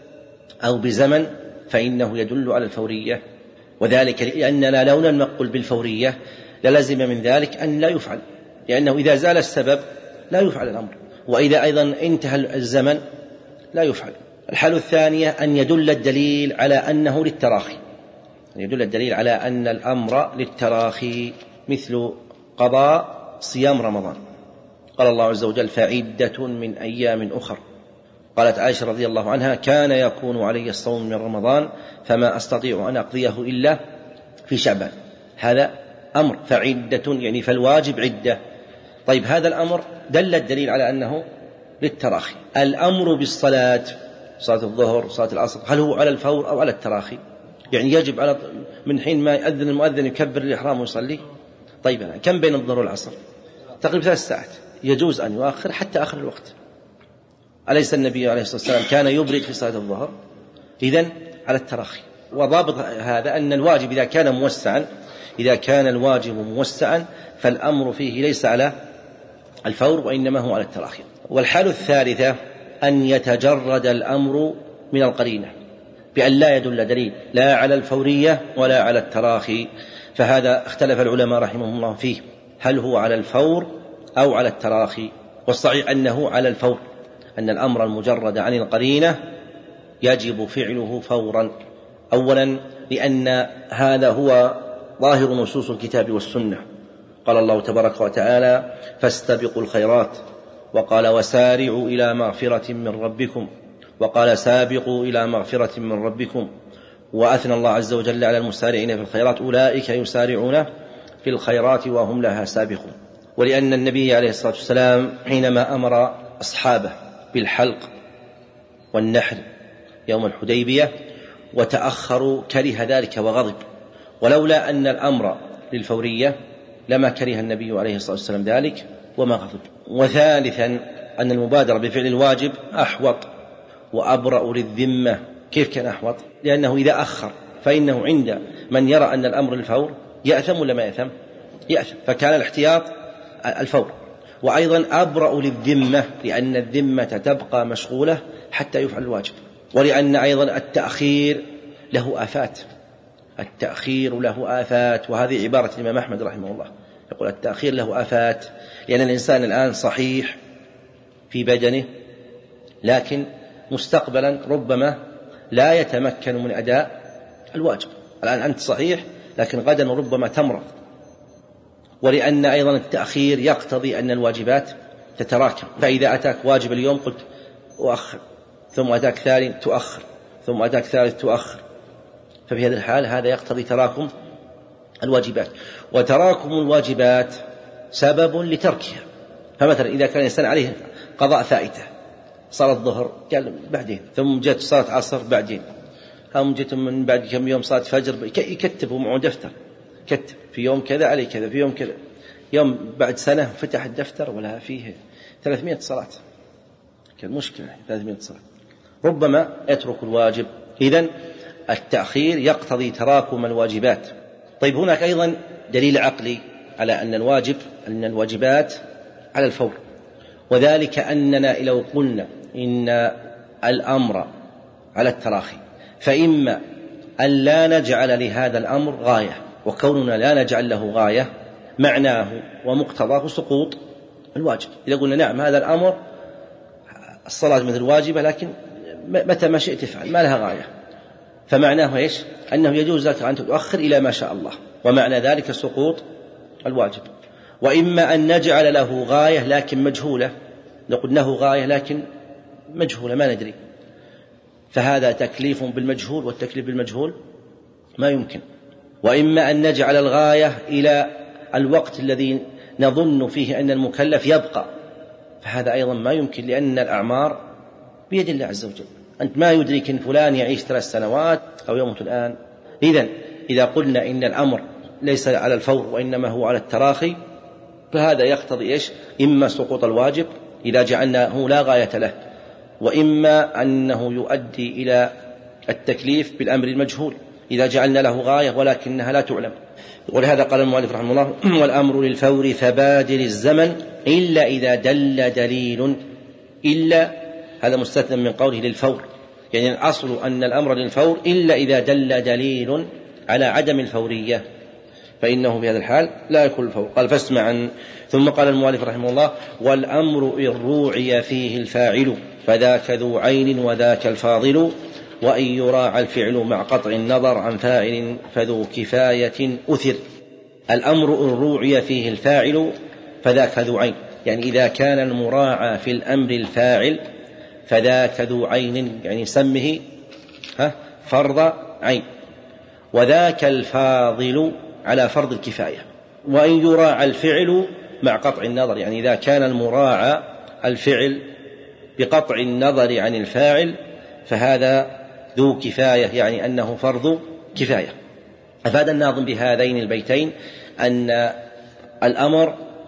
أو بزمن فإنه يدل على الفورية، وذلك لأننا لو لم نقل بالفورية للزم من ذلك أن لا يفعل، لأنه إذا زال السبب لا يفعل الأمر، وإذا أيضا انتهى الزمن لا يفعل. الحالة الثانية أن يدل الدليل على أنه للتراخي، أن يدل الدليل على أن الأمر للتراخي، مثل قضاء صيام رمضان. قال الله عز وجل فعدة من أيام أخر. قالت عائشة رضي الله عنها كان يكون علي الصوم من رمضان فما أستطيع أن أقضيه إلا في شعبان، هذا أمر. فعدة يعني فالواجب عدة. طيب هذا الأمر دل الدليل على أنه للتراخي. الأمر بالصلاة، صلاة الظهر صلاة العصر، هل هو على الفور أو على التراخي؟ يعني يجب على من حين ما يأذن المؤذن يكبر الإحرام ويصلي. طيب أنا كم بين الظهر والعصر؟ تقريبا ثلاث ساعات، يجوز أن يؤخر حتى آخر الوقت. أليس النبي عليه الصلاة والسلام كان يبرد في صلاة الظهر؟ إذن على التراخي. وضابط هذا أن الواجب إذا كان موسعا إذا كان الواجب موسعا فالأمر فيه ليس على الفور وإنما هو على التراخي. والحالة الثالثة أن يتجرد الأمر من القرينة بأن لا يدل دليل لا على الفورية ولا على التراخي، فهذا اختلف العلماء رحمهم الله فيه، هل هو على الفور أو على التراخي؟ والصحيح أنه على الفور، أن الأمر المجرد عن القرينة يجب فعله فورا. أولا لأن هذا هو ظاهر نصوص الكتاب والسنة، قال الله تبارك وتعالى فاستبقوا الخيرات، وقال وسارعوا إلى مغفرة من ربكم، وقال سابقوا إلى مغفرة من ربكم، وأثنى الله عز وجل على المسارعين في الخيرات أولئك يسارعون في الخيرات وهم لها سابقون. ولأن النبي عليه الصلاة والسلام حينما أمر أصحابه بالحلق والنحر يوم الحديبية وتأخروا كره ذلك وغضب، ولولا أن الأمر للفورية لما كره النبي عليه الصلاة والسلام ذلك وما غضب. وثالثا أن المبادرة بفعل الواجب أحوط وأبرأ للذمة. كيف كان أحوط؟ لأنه إذا أخر فإنه عند من يرى أن الأمر الفور يأثم ولا ما يأثم؟ يأثم، فكان الاحتياط الفور. وأيضا أبرأ للذمة لأن الذمة تبقى مشغولة حتى يفعل الواجب. ولأن أيضا التأخير له آفات، التأخير له آفات، وهذه عبارة الإمام أحمد رحمه الله، يقول التأخير له آفات، لأن الإنسان الآن صحيح في بدنه لكن مستقبلا ربما لا يتمكن من أداء الواجب. الآن أنت صحيح لكن غدا ربما تمرض. ولأن أيضا التأخير يقتضي أن الواجبات تتراكم، فإذا أتاك واجب اليوم قلت أؤخر، ثم أتاك ثاني تؤخر، ثم أتاك ثالث تؤخر، ففي هذه الحال هذا يقتضي تراكم الواجبات، وتراكم الواجبات سبب لتركها. فمثلا إذا كان الإنسان عليه قضاء فائتة، صلاة الظهر قال بعدين، ثم جاءت صلاة عصر بعدين، هم جت من بعد كم يوم صلاة فجر، يكتبوا معه دفتر، كتب في يوم كذا عليه كذا، في يوم كذا، يوم بعد سنة فتح الدفتر ولا فيه ثلاثمائة صلاة، كان مشكلة ثلاثمائة صلاة، ربما يترك الواجب. إذن التأخير يقتضي تراكم الواجبات. طيب هناك أيضا دليل عقلي على أن الواجب أن الواجبات على الفور، وذلك أننا لو قلنا إن الأمر على التراخي فإما أن لا نجعل لهذا الأمر غاية، وكوننا لا نجعل له غاية معناه ومقتضاه سقوط الواجب. إذا قلنا نعم هذا الأمر الصلاة مثل واجبة لكن متى ما شئت تفعل ما لها غاية، فمعناه إيش؟ أنه يجوز لك أن تؤخر إلى ما شاء الله، ومعنى ذلك سقوط الواجب. وإما أن نجعل له غاية لكن مجهولة، نقول له غاية لكن مجهولة ما ندري، فهذا تكليف بالمجهول، والتكليف بالمجهول ما يمكن. وإما أن نجعل الغاية إلى الوقت الذي نظن فيه أن المكلف يبقى، فهذا أيضا ما يمكن، لأن الأعمار بيد الله عز وجل، أنت ما يدرك أن فلان يعيش ثلاث سنوات أو يموت الآن. إذن إذا قلنا إن الأمر ليس على الفور وإنما هو على التراخي فهذا يقتضي إيش؟ إما سقوط الواجب إذا جعلناه لا غاية له، وإما أنه يؤدي إلى التكليف بالأمر المجهول إذا جعلنا له غاية ولكنها لا تعلم. ولهذا قال المؤلف رحمه الله والأمر للفور فبادر الزمن إلا إذا دل دليل، إلا هذا مستثنى من قوله للفور، يعني الأصل أن الأمر للفور إلا إذا دل دليل على عدم الفورية، فإنه في هذا الحال لا يكون الفور. قال فاسمعا. ثم قال المؤلف رحمه الله والأمر إن روعي فيه الفاعل فذاك ذو عين وذاك الفاضل، وإن يراعى الفعل مع قطع النظر عن فاعل فذو كفاية أثر. الأمر إن روعي فيه الفاعل فذاك ذو عين، يعني إذا كان المراعى في الأمر الفاعل فذاك ذو عين، يعني سمه ها فرض عين، وذاك الفاضل على فرض الكفاية. وإن يراعى الفعل مع قطع النظر، يعني إذا كان المراعى الفعل بقطع النظر عن الفاعل فهذا ذو كفاية، يعني أنه فرض كفاية. أفاد الناظم بهذين البيتين أن الأمر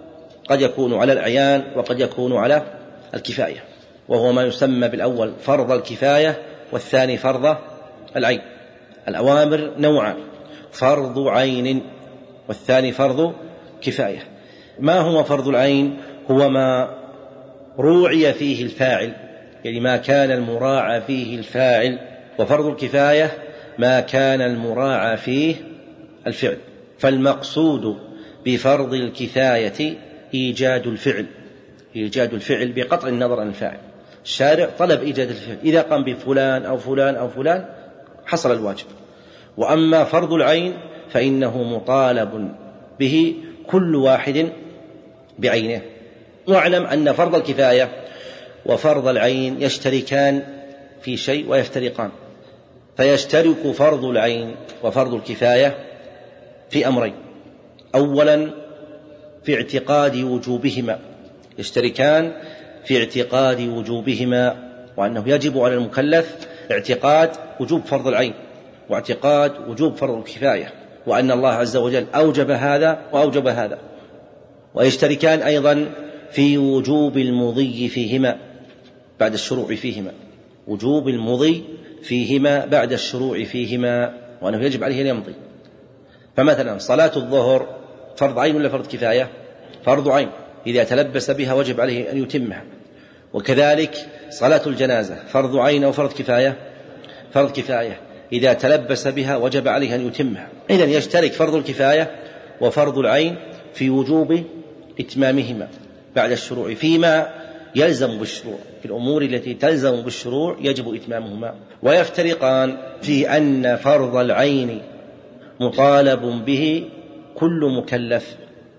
قد يكون على الأعيان وقد يكون على الكفاية، وهو ما يسمى بالأول فرض الكفاية والثاني فرض العين. الأوامر نوعان، فرض عين والثاني فرض كفاية. ما هو فرض العين؟ هو ما روعي فيه الفاعل، يعني ما كان المراعى فيه الفاعل. وفرض الكفاية ما كان المراعى فيه الفعل. فالمقصود بفرض الكفاية إيجاد الفعل، إيجاد الفعل بقطع النظر عن الفاعل. الشارع طلب إيجاد الفعل، إذا قام بفلان أو فلان أو فلان حصل الواجب. وأما فرض العين فإنه مطالب به كل واحد بعينه. واعلم أن فرض الكفاية وفرض العين يشتركان في شيء ويفترقان. فيشترك فرض العين وفرض الكفاية في أمرين: أولا في اعتقاد وجوبهما، يشتركان في اعتقاد وجوبهما، وأنه يجب على المكلف اعتقاد وجوب فرض العين واعتقاد وجوب فرض الكفاية، وأن الله عز وجل أوجب هذا وأوجب هذا. ويشتركان أيضا في وجوب المضي فيهما بعد الشروع فيهما، وجوب المضي فيهما بعد الشروع فيهما، وأنه يجب عليه أن يمضي. فمثلا صلاة الظهر فرض عين ولا فرض كفاية؟ فرض عين، إذا تلبس بها وجب عليه أن يتمها. وكذلك صلاة الجنازة فرض عين أو فرض كفاية؟ فرض كفاية، إذا تلبس بها وجب عليه أن يتمها. إذن يشترك فرض الكفاية وفرض العين في وجوب إتمامهما بعد الشروع فيما يلزم بالشروع، في الأمور التي تلزم بالشروع يجب إتمامهما. ويفترقان في أن فرض العين مطالب به كل مكلف،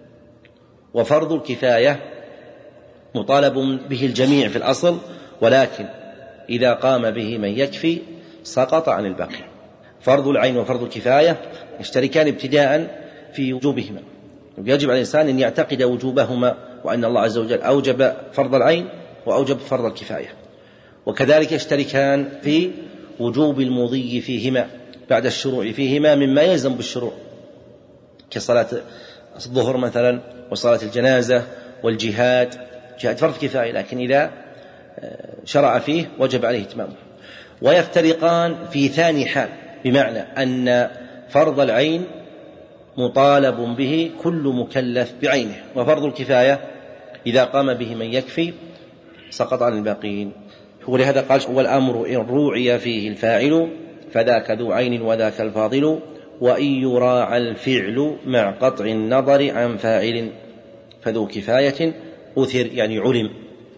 وفرض الكفاية مطالب به الجميع في الأصل، ولكن إذا قام به من يكفي سقط عن الباقي. فرض العين وفرض الكفاية يشتركان ابتداء في وجوبهما، يجب على الإنسان أن يعتقد وجوبهما، وأن الله عز وجل أوجب فرض العين وأوجب فرض الكفاية. وكذلك يشتركان في وجوب المضي فيهما بعد الشروع فيهما مما يلزم بالشروع، كصلاة الظهر مثلا وصلاة الجنازة والجهاد. جهاد فرض كفاية، لكن إذا شرع فيه وجب عليه إتمامه. ويفترقان في ثاني حال، بمعنى أن فرض العين مطالب به كل مكلف بعينه، وفرض الكفاية إذا قام به من يكفي سقط عن الباقين. ولهذا قال: والأمر إن روعي فيه الفاعل فذاك ذو عين وذاك الفاضل، وإن يراعى الفعل مع قطع النظر عن فاعل فذو كفاية أثر، يعني علم.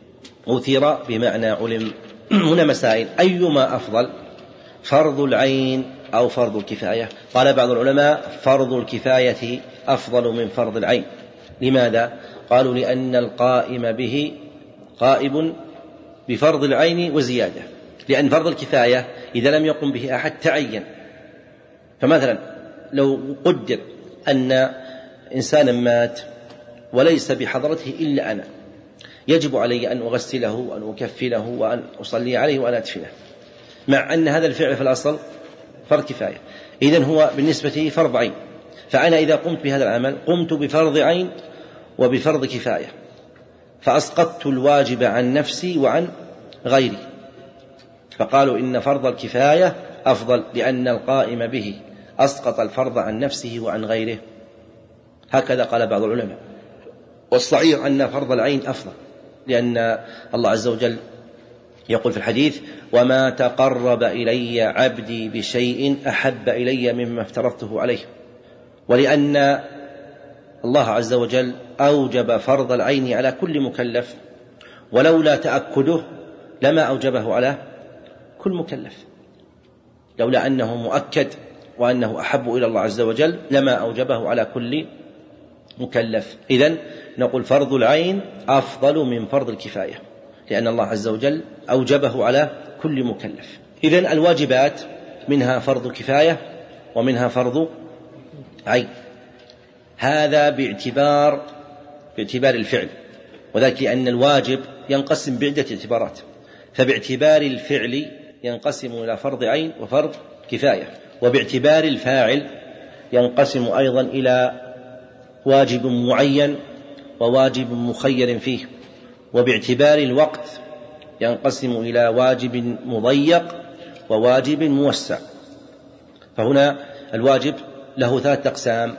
أثر بمعنى علم. هنا مسائل: أيما أفضل، فرض العين أو فرض الكفاية؟ قال بعض العلماء: فرض الكفاية أفضل من فرض العين. لماذا؟ قالوا: لأن القائم به قائم بفرض العين وزيادة، لأن فرض الكفاية إذا لم يقم به أحد تعين. فمثلا لو قدر أن إنسانا مات وليس بحضرته إلا أنا، يجب علي أن أغسله وأن أكفله وأن أصلي عليه وأن أدفنه، مع أن هذا الفعل في الأصل فرض كفاية. إذن هو بالنسبة لي فرض عين. فأنا إذا قمت بهذا العمل قمت بفرض عين وبفرض كفاية، فأسقطت الواجب عن نفسي وعن غيري. فقالوا إن فرض الكفاية أفضل، لأن القائم به أسقط الفرض عن نفسه وعن غيره. هكذا قال بعض العلماء. والصحيح أن فرض العين أفضل، لأن الله عز وجل يقول في الحديث: وما تقرب إلي عبدي بشيء أحب إلي مما افترضته عليه. ولأن الله عز وجل أوجب فرض العين على كل مكلف، ولولا تأكده لما أوجبه على كل مكلف، لولا أنه مؤكد وأنه أحب إلى الله عز وجل لما أوجبه على كل مكلف. إذن نقول فرض العين أفضل من فرض الكفاية، لأن الله عز وجل أوجبه على كل مكلف. إذن الواجبات منها فرض كفاية ومنها فرض عين، هذا باعتبار باعتبار الفعل، وذلك لأن الواجب ينقسم بعدة اعتبارات. فباعتبار الفعل ينقسم إلى فرض عين وفرض كفاية، وباعتبار الفاعل ينقسم أيضا إلى واجب معين وواجب مخير فيه. وباعتبار الوقت ينقسم إلى واجب مضيق وواجب موسع. فهنا الواجب له ثلاث أقسام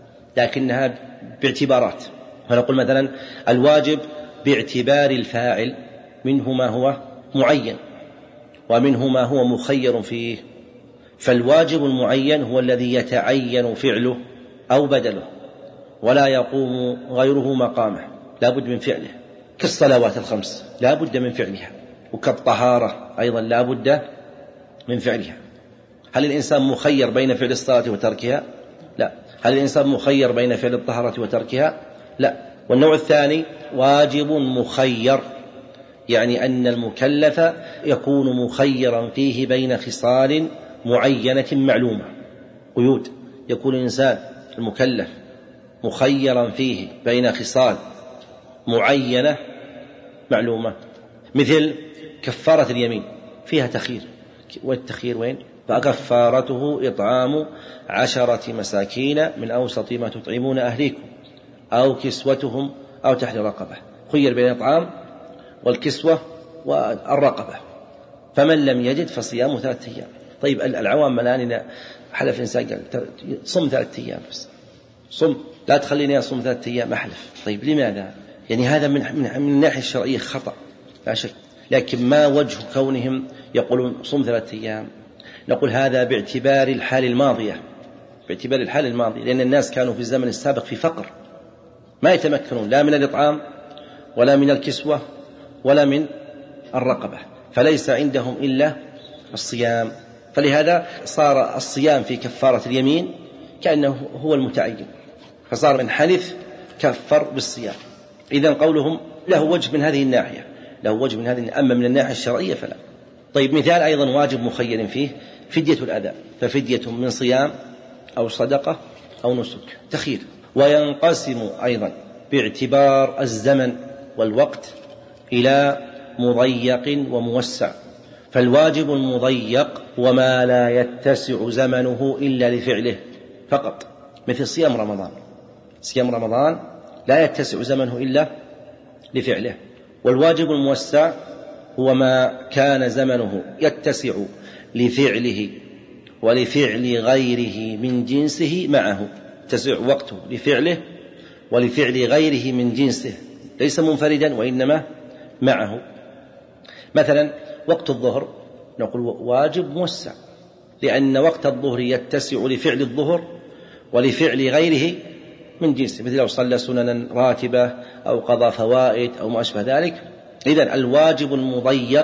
لكنها باعتبارات. فنقول مثلا الواجب باعتبار الفاعل منه ما هو معين ومنه ما هو مخير فيه. فالواجب المعين هو الذي يتعين فعله أو بدله ولا يقوم غيره مقامه، لا بد من فعله، كالصلوات الخمس لا بد من فعلها، وكالطهارة أيضا لا بد من فعلها. هل الإنسان مخير بين فعل الصلاة وتركها؟ لا. هل الإنسان مخير بين فعل الطهارة وتركها؟ لا. والنوع الثاني واجب مخير، يعني أن المكلف يكون مخيرا فيه بين خصال معينة معلومة، قيود. يكون الإنسان المكلف مخيرا فيه بين خصال معينة معلومة، مثل كفارة اليمين فيها تخيير، والتخيير وين؟ فكفارته إطعام عشرة مساكين من أوسط ما تطعمون أهليكم أو كسوتهم أو تحرير رقبة. خير بين الإطعام والكسوة والرقبة. فمن لم يجد فصيام ثلاثة أيام. طيب العوام الآن حلف إنسان قال صم ثلاثة أيام بس، صم، لا تخليني أصوم ثلاثة أيام أحلف. طيب لماذا؟ يعني هذا من من الناحية الشرعية خطأ لا شك، لكن ما وجه كونهم يقولون صم ثلاثة أيام؟ نقول هذا باعتبار الحال الماضية، باعتبار الحال الماضية، لأن الناس كانوا في الزمن السابق في فقر، ما يتمكنون لا من الإطعام ولا من الكسوة ولا من الرقبة، فليس عندهم إلا الصيام. فلهذا صار الصيام في كفارة اليمين كأنه هو المتعين، فصار من حلف كفر بالصيام. إذن قولهم له وجه من هذه الناحية، له وجه من هذه الناحية، أما من الناحية الشرعية فلا. طيب مثال أيضا واجب مخير فيه فدية الأذى، ففدية من صيام أو صدقة أو نسك، تخير. وينقسم أيضا باعتبار الزمن والوقت إلى مضيق وموسع. فالواجب المضيق وما لا يتسع زمنه إلا لفعله فقط، مثل صيام رمضان. صيام رمضان لا يتسع زمنه إلا لفعله. والواجب الموسع هو ما كان زمنه يتسع لفعله ولفعل غيره من جنسه معه، يتسع وقته لفعله ولفعل غيره من جنسه، ليس منفردا وإنما معه. مثلا وقت الظهر نقول واجب موسع، لأن وقت الظهر يتسع لفعل الظهر ولفعل غيره من جنسه، مثل لو صلى سننا راتبة أو قضى فوائد أو ما أشبه ذلك. إذن الواجب المضيق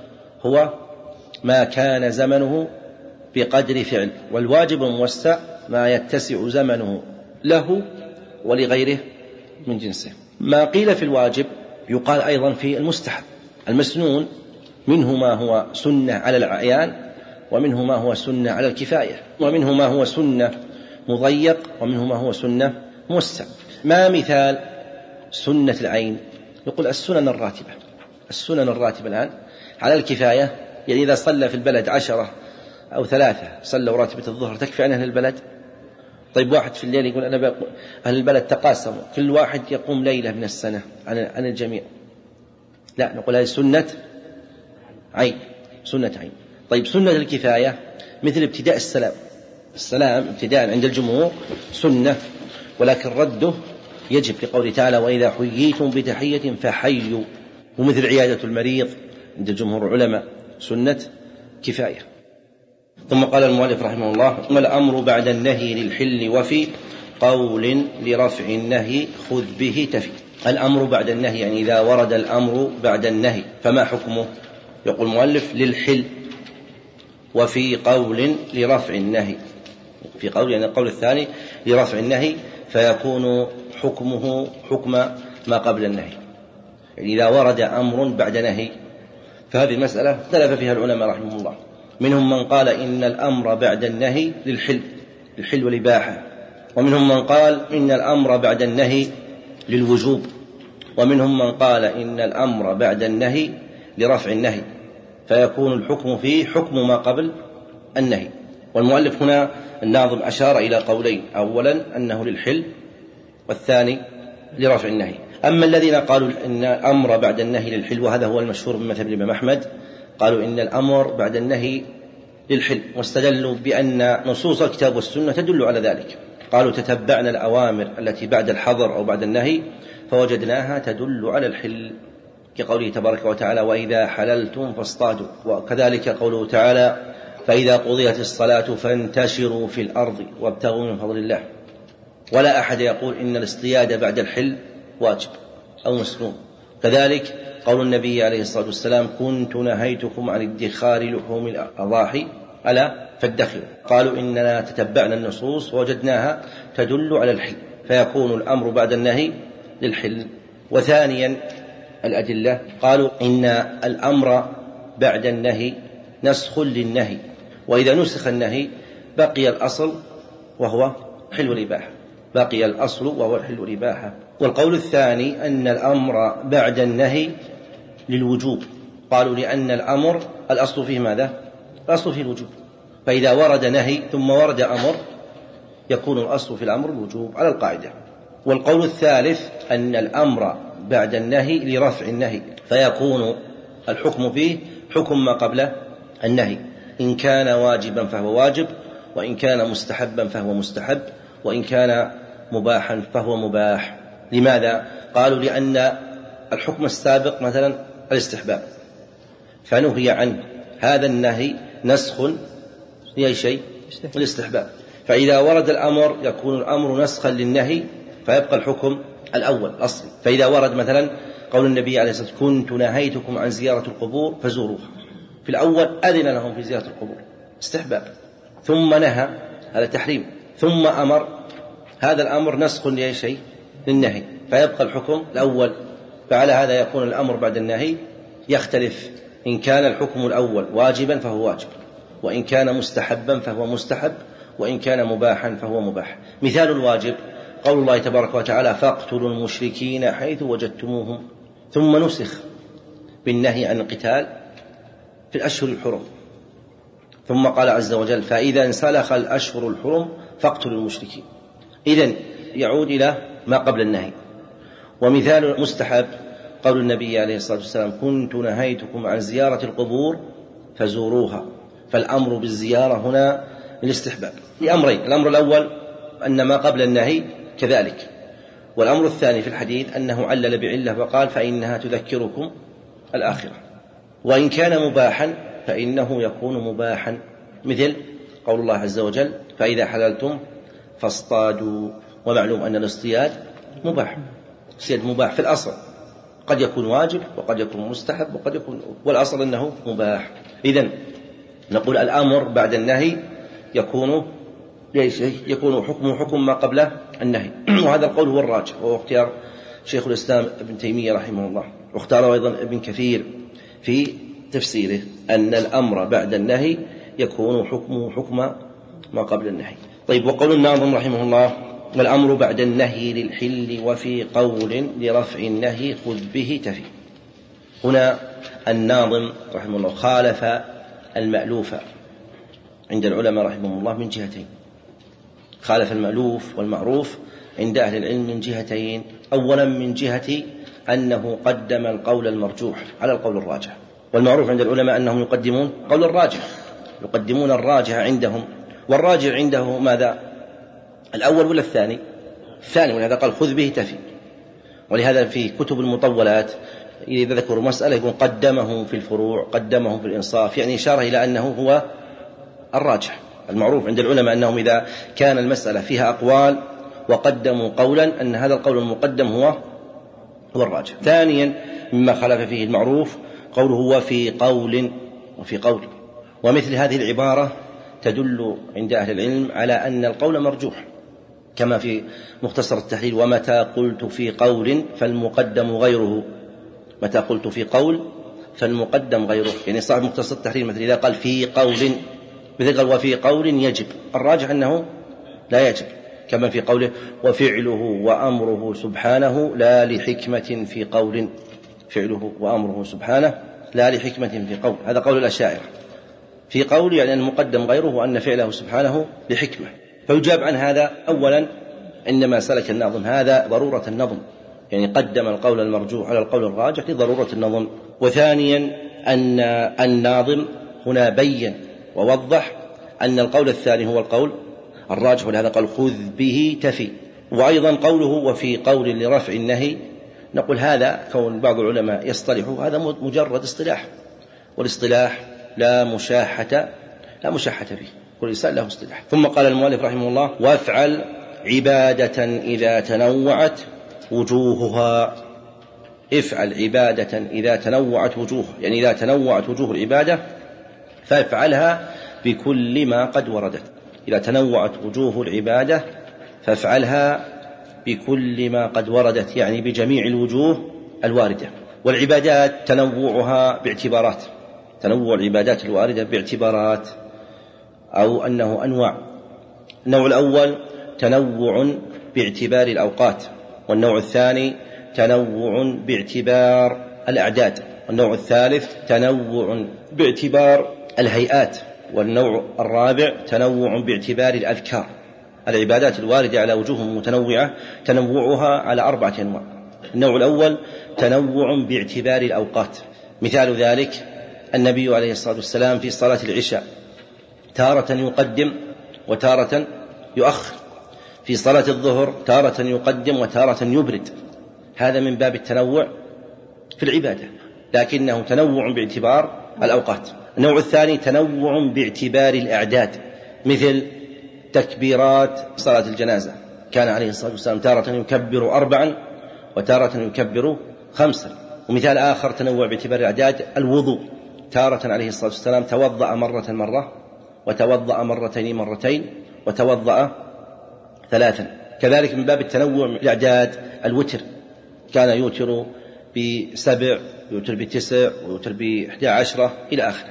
هو ما كان زمنه بقدر فعل، والواجب الموسع ما يتسع زمنه له ولغيره من جنسه. ما قيل في الواجب يقال أيضا في المستحب. المسنون منه ما هو سنة على الأعيان، ومنه ما هو سنة على الكفاية، ومنه ما هو سنة مضيق، ومنه ما هو سنة موسع. ما مثال سنة العين؟ يقول السنن الراتبة. السنن الراتبة الآن على الكفاية، يعني إذا صلى في البلد عشرة أو ثلاثة صلوا راتبة الظهر تكفي عن أهل البلد. طيب واحد في الليل يقول أنا بقول أهل البلد تقاسموا، كل واحد يقوم ليلة من السنة عن الجميع. لا، نقول هذه سنة عين، سنة عين. طيب سنة الكفاية مثل ابتداء السلام. السلام ابتداء عند الجمهور سنة، ولكن رده يجب، لقوله تعالى وإذا حييتم بتحية فحيوا. ومثل عيادة المريض عند جمهور العلماء سنة كفاية. ثم قال المؤلف رحمه الله والأمر بعد النهي للحل وفي قول لرفع النهي خذ به تفي. الأمر بعد النهي يعني إذا ورد الأمر بعد النهي فما حكمه؟ يقول المؤلف للحل، وفي قول لرفع النهي، في قول يعني القول الثاني لرفع النهي فيكون حكمه حكم ما قبل النهي. يعني إذا ورد أمر بعد نهي، فهذه المسألة اختلف فيها العلماء رحمه الله. منهم من قال إن الأمر بعد النهي للحل للحل والإباحة، ومنهم من قال إن الأمر بعد النهي للوجوب، ومنهم من قال إن الأمر بعد النهي لرفع النهي، فيكون الحكم فيه حكم ما قبل النهي. والمؤلف هنا الناظم أشار إلى قولين، أولا أنه للحل، والثاني لرفع النهي. أما الذين قالوا إن الأمر بعد النهي للحل، وهذا هو المشهور من مذهب الإمام أحمد، قالوا إن الأمر بعد النهي للحل، واستدلوا بأن نصوص الكتاب والسنة تدل على ذلك. قالوا تتبعنا الأوامر التي بعد الحظر أو بعد النهي فوجدناها تدل على الحل، كقوله تبارك وتعالى وإذا حللتم فاصطادوا، وكذلك قوله تعالى فإذا قضيت الصلاة فانتشروا في الأرض وابتغوا من فضل الله. ولا أحد يقول إن الاصطياد بعد الحل واجب أو مسنون. كذلك قول النبي عليه الصلاة والسلام كنت نهيتكم عن ادخار لحوم الأضاحي ألا فادخروا. قالوا إننا تتبعنا النصوص ووجدناها تدل على الحل، فيكون الأمر بعد النهي للحل. وثانيا الأدلة، قالوا إن الأمر بعد النهي نسخ للنهي، وإذا نسخ النهي بقي الأصل وهو حل الإباحة، بقي الأصل وهو حل الإباحة. والقول الثاني أن الأمر بعد النهي للوجوب، قالوا لأن الأمر الأصل فيه ماذا؟ الأصل فيه الوجوب، فإذا ورد نهي ثم ورد أمر يكون الأصل في الأمر الوجوب على القاعدة. والقول الثالث أن الأمر بعد النهي لرفع النهي، فيكون الحكم فيه حكم ما قبل النهي، إن كان واجبا فهو واجب، وإن كان مستحبا فهو مستحب، وإن كان مباحا فهو مباح. لماذا؟ قالوا لأن الحكم السابق مثلا الاستحباب فنهي عنه، هذا النهي نسخ لأي شيء؟ الاستحباب. فإذا ورد الأمر يكون الأمر نسخا للنهي فيبقى الحكم الأول الأصلي. فإذا ورد مثلا قول النبي عليه الصلاة والسلام كنت نهيتكم عن زيارة القبور فزوروها، في الأول أذن لهم في زيارة القبور استحباب، ثم نهى هذا تحريم، ثم أمر، هذا الأمر نسخ لأي شيء؟ للنهي، فيبقى الحكم الأول. فعلى هذا يكون الأمر بعد النهي يختلف، إن كان الحكم الأول واجبا فهو واجب، وإن كان مستحبا فهو مستحب، وإن كان مباحا فهو مباح. مثال الواجب قول الله تبارك وتعالى فاقتلوا المشركين حيث وجدتموهم، ثم نسخ بالنهي عن القتال في الأشهر الحرم، ثم قال عز وجل فإذا انسلخ الأشهر الحرم فاقتلوا المشركين، إذن يعود إلى ما قبل النهي. ومثال مستحب قول النبي عليه الصلاة والسلام كنت نهيتكم عن زيارة القبور فزوروها، فالأمر بالزيارة هنا الاستحباب لأمرين، الأمر الأول أن ما قبل النهي كذلك، والأمر الثاني في الحديث أنه علل بعلة وقال فإنها تذكركم الآخرة. وإن كان مباحا فإنه يكون مباحا، مثل قول الله عز وجل فإذا حللتم فاصطادوا، ومعلوم أن الاصطياد مباح، الاصطياد مباح في الأصل، قد يكون واجب وقد يكون مستحب وقد يكون، والأصل أنه مباح. إذن نقول الأمر بعد النهي يكون ليش؟ يكون حكم حكم ما قبل النهي. وهذا القول هو الراجح، وهو اختيار شيخ الإسلام ابن تيمية رحمه الله، واختاره أيضا ابن كثير في تفسيره، أن الأمر بعد النهي يكون حكمه حكم ما قبل النهي. طيب، وقول الناظم رحمه الله والأمر بعد النهي للحل وفي قول لرفع النهي خذ به تفي. هنا الناظم رحمه الله خالف المألوف عند العلماء رحمه الله من جهتين، خالف المألوف والمعروف عند أهل العلم من جهتين. أولا من جهة أنه قدم القول المرجوح على القول الراجح، والمعروف عند العلماء أنهم يقدمون قول الراجح، يقدمون الراجح عندهم، والراجح عنده ماذا؟ الأول ولا الثاني؟ الثاني، ولهذا قال خذ به تفي. ولهذا في كتب المطولات إذا ذكروا مسألة يكون قدمه في الفروع، قدمه في الإنصاف، يعني إشارة إلى أنه هو الراجح. المعروف عند العلماء أنهم إذا كان المسألة فيها أقوال وقدموا قولا أن هذا القول المقدم هو هو الراجح. ثانيا مما خالف فيه المعروف قوله هو في قول وفي قول، ومثل هذه العبارة تدل عند أهل العلم على أن القول مرجوح، كما في مختصر التحليل ومتى قلت في قول فالمقدم غيره، متى قلت في قول فالمقدم غيره، يعني صاحب مختصر التحليل مثل إذا قال في قول، مثل قال وفي قول يجب، الراجح أنه لا يجب، كما في قوله وفعله وأمره سبحانه لا لحكمة في قول، فعله وأمره سبحانه لا لحكمة في قول، هذا قول الأشاعرة. في قول يعني المقدم غيره وأن فعله سبحانه لحكمة. فيجاب عن هذا أولا عندما سلك الناظم هذا ضرورة النظم، يعني قدم القول المرجوح على القول الراجح لضرورة النظم. وثانيا أن الناظم هنا بين ووضح أن القول الثاني هو القول الراجح، ولهذا قال خذ به تفي. وأيضا قوله وفي قول لرفع النهي، نقول هذا كون بعض العلماء يصطلحوا هذا مجرد اصطلاح، والاصطلاح لا مشاحة لا مشاحة فيه، كل إنسان له اصطلاح. ثم قال المؤلف رحمه الله وافعل عبادة إذا تنوعت وجوهها. افعل عبادة إذا تنوعت وجوهها، يعني إذا تنوعت وجوه العبادة فافعلها بكل ما قد وردت. إذا تنوعت وجوه العبادة فافعلها بكل ما قد وردت، يعني بجميع الوجوه الواردة. والعبادات تنوعها باعتبارات، تنوع العبادات الواردة باعتبارات أو أنه أنواع. النوع الأول تنوع باعتبار الأوقات، والنوع الثاني تنوع باعتبار الأعداد، والنوع الثالث تنوع باعتبار الهيئات، والنوع الرابع تنوع باعتبار الأذكار. العبادات الواردة على وجوه متنوعة تنوعها على أربعة أنواع. النوع الأول تنوع باعتبار الأوقات، مثال ذلك النبي عليه الصلاة والسلام في صلاة العشاء تارة يقدم وتارة يؤخر، في صلاة الظهر تارة يقدم وتارة يبرد، هذا من باب التنوع في العبادة، لكنه تنوع باعتبار الأوقات. النوع الثاني تنوع باعتبار الأعداد، مثل تكبيرات صلاة الجنازة، كان عليه الصلاة والسلام تارة يكبر أربعا وتارة يكبر خمسا. ومثال آخر تنوع باعتبار الأعداد الوضوء، تارة عليه الصلاة والسلام توضأ مرة مرة وتوضأ مرتين مرتين وتوضأ ثلاثا. كذلك من باب التنوع الأعداد الوتر، كان يوتر بسبع يوتر بتسع ويوتر بإحدى عشرة إلى آخره.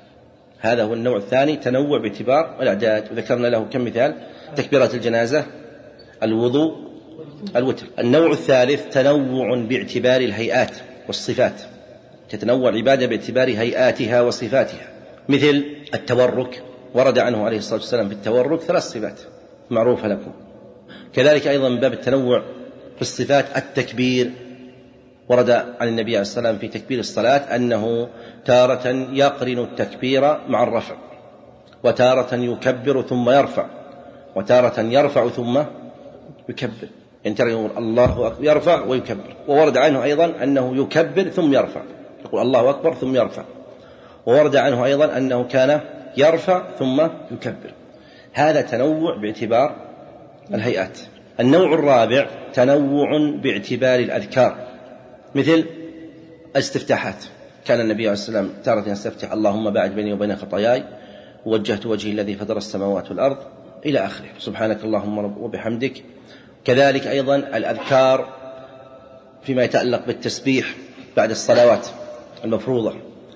هذا هو النوع الثاني تنوع باعتبار الأعداد، وذكرنا له كم مثال: تكبيرة الجنازة، الوضوء، الوتر. النوع الثالث تنوع باعتبار الهيئات والصفات، تتنوع العبادة باعتبار هيئاتها وصفاتها، مثل التورك، ورد عنه عليه الصلاة والسلام في التورك ثلاث صفات معروفة لكم. كذلك أيضا من باب التنوع في الصفات التكبير، ورد عن النبي عليه الصلاة والسلام في تكبير الصلاة أنه تارة يقرن التكبير مع الرفع، وتارة يكبر ثم يرفع، وتارة يرفع ثم يكبر، يعني ترى يقول الله أكبر يرفع ويكبر. وورد عنه أيضا أنه يكبر ثم يرفع، يقول الله أكبر ثم يرفع. وورد عنه أيضا أنه كان يرفع ثم يكبر. هذا تنوع باعتبار الهيئات. النوع الرابع تنوع باعتبار الأذكار، مثل الاستفتاحات، كان النبي عليه الصلاة والسلام تارة يستفتح اللهم باعد بيني وبين خطاياي ووجهت وجهي الذي فطر السماوات والأرض إلى آخره، سبحانك اللهم وبحمدك. كذلك أيضا الأذكار فيما يتعلق بالتسبيح بعد الصلوات المفروضة،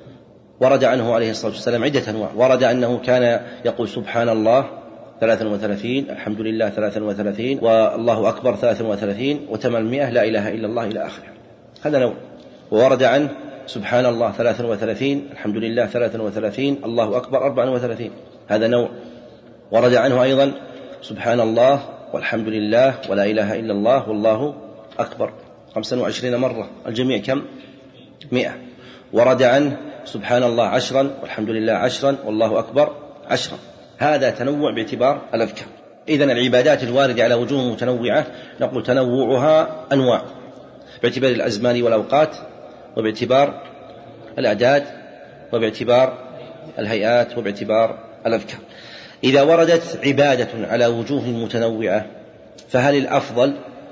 ورد عنه عليه الصلاة والسلام عدة أنواع. ورد أنه كان يقول سبحان الله ثلاثا وثلاثين، الحمد لله ثلاثا وثلاثين، والله أكبر ثلاثا وثلاثين، وثمانمائة لا إله إلا الله إلى آخره، هذا نوع. وورد عنه سبحان الله ثلاثا وثلاثين، الحمد لله ثلاثا وثلاثين، الله أكبر أربعا وثلاثين، هذا نوع. ورد عنه أيضا سبحان الله والحمد لله ولا إله إلا الله والله أكبر خمسا وعشرين مرة، الجميع كم؟ مئة. ورد عنه سبحان الله عشرا والحمد لله عشرا والله أكبر عشرا. هذا تنوع باعتبار الأذكار. إذن العبادات الواردة على وجوه متنوعة نقول تنوعها أنواع باعتبار الأزمان والأوقات، وباعتبار الأعداد، وباعتبار الهيئات، وباعتبار الأذكار. إذا وردت عبادة على وجوه متنوعة فهل الأفضل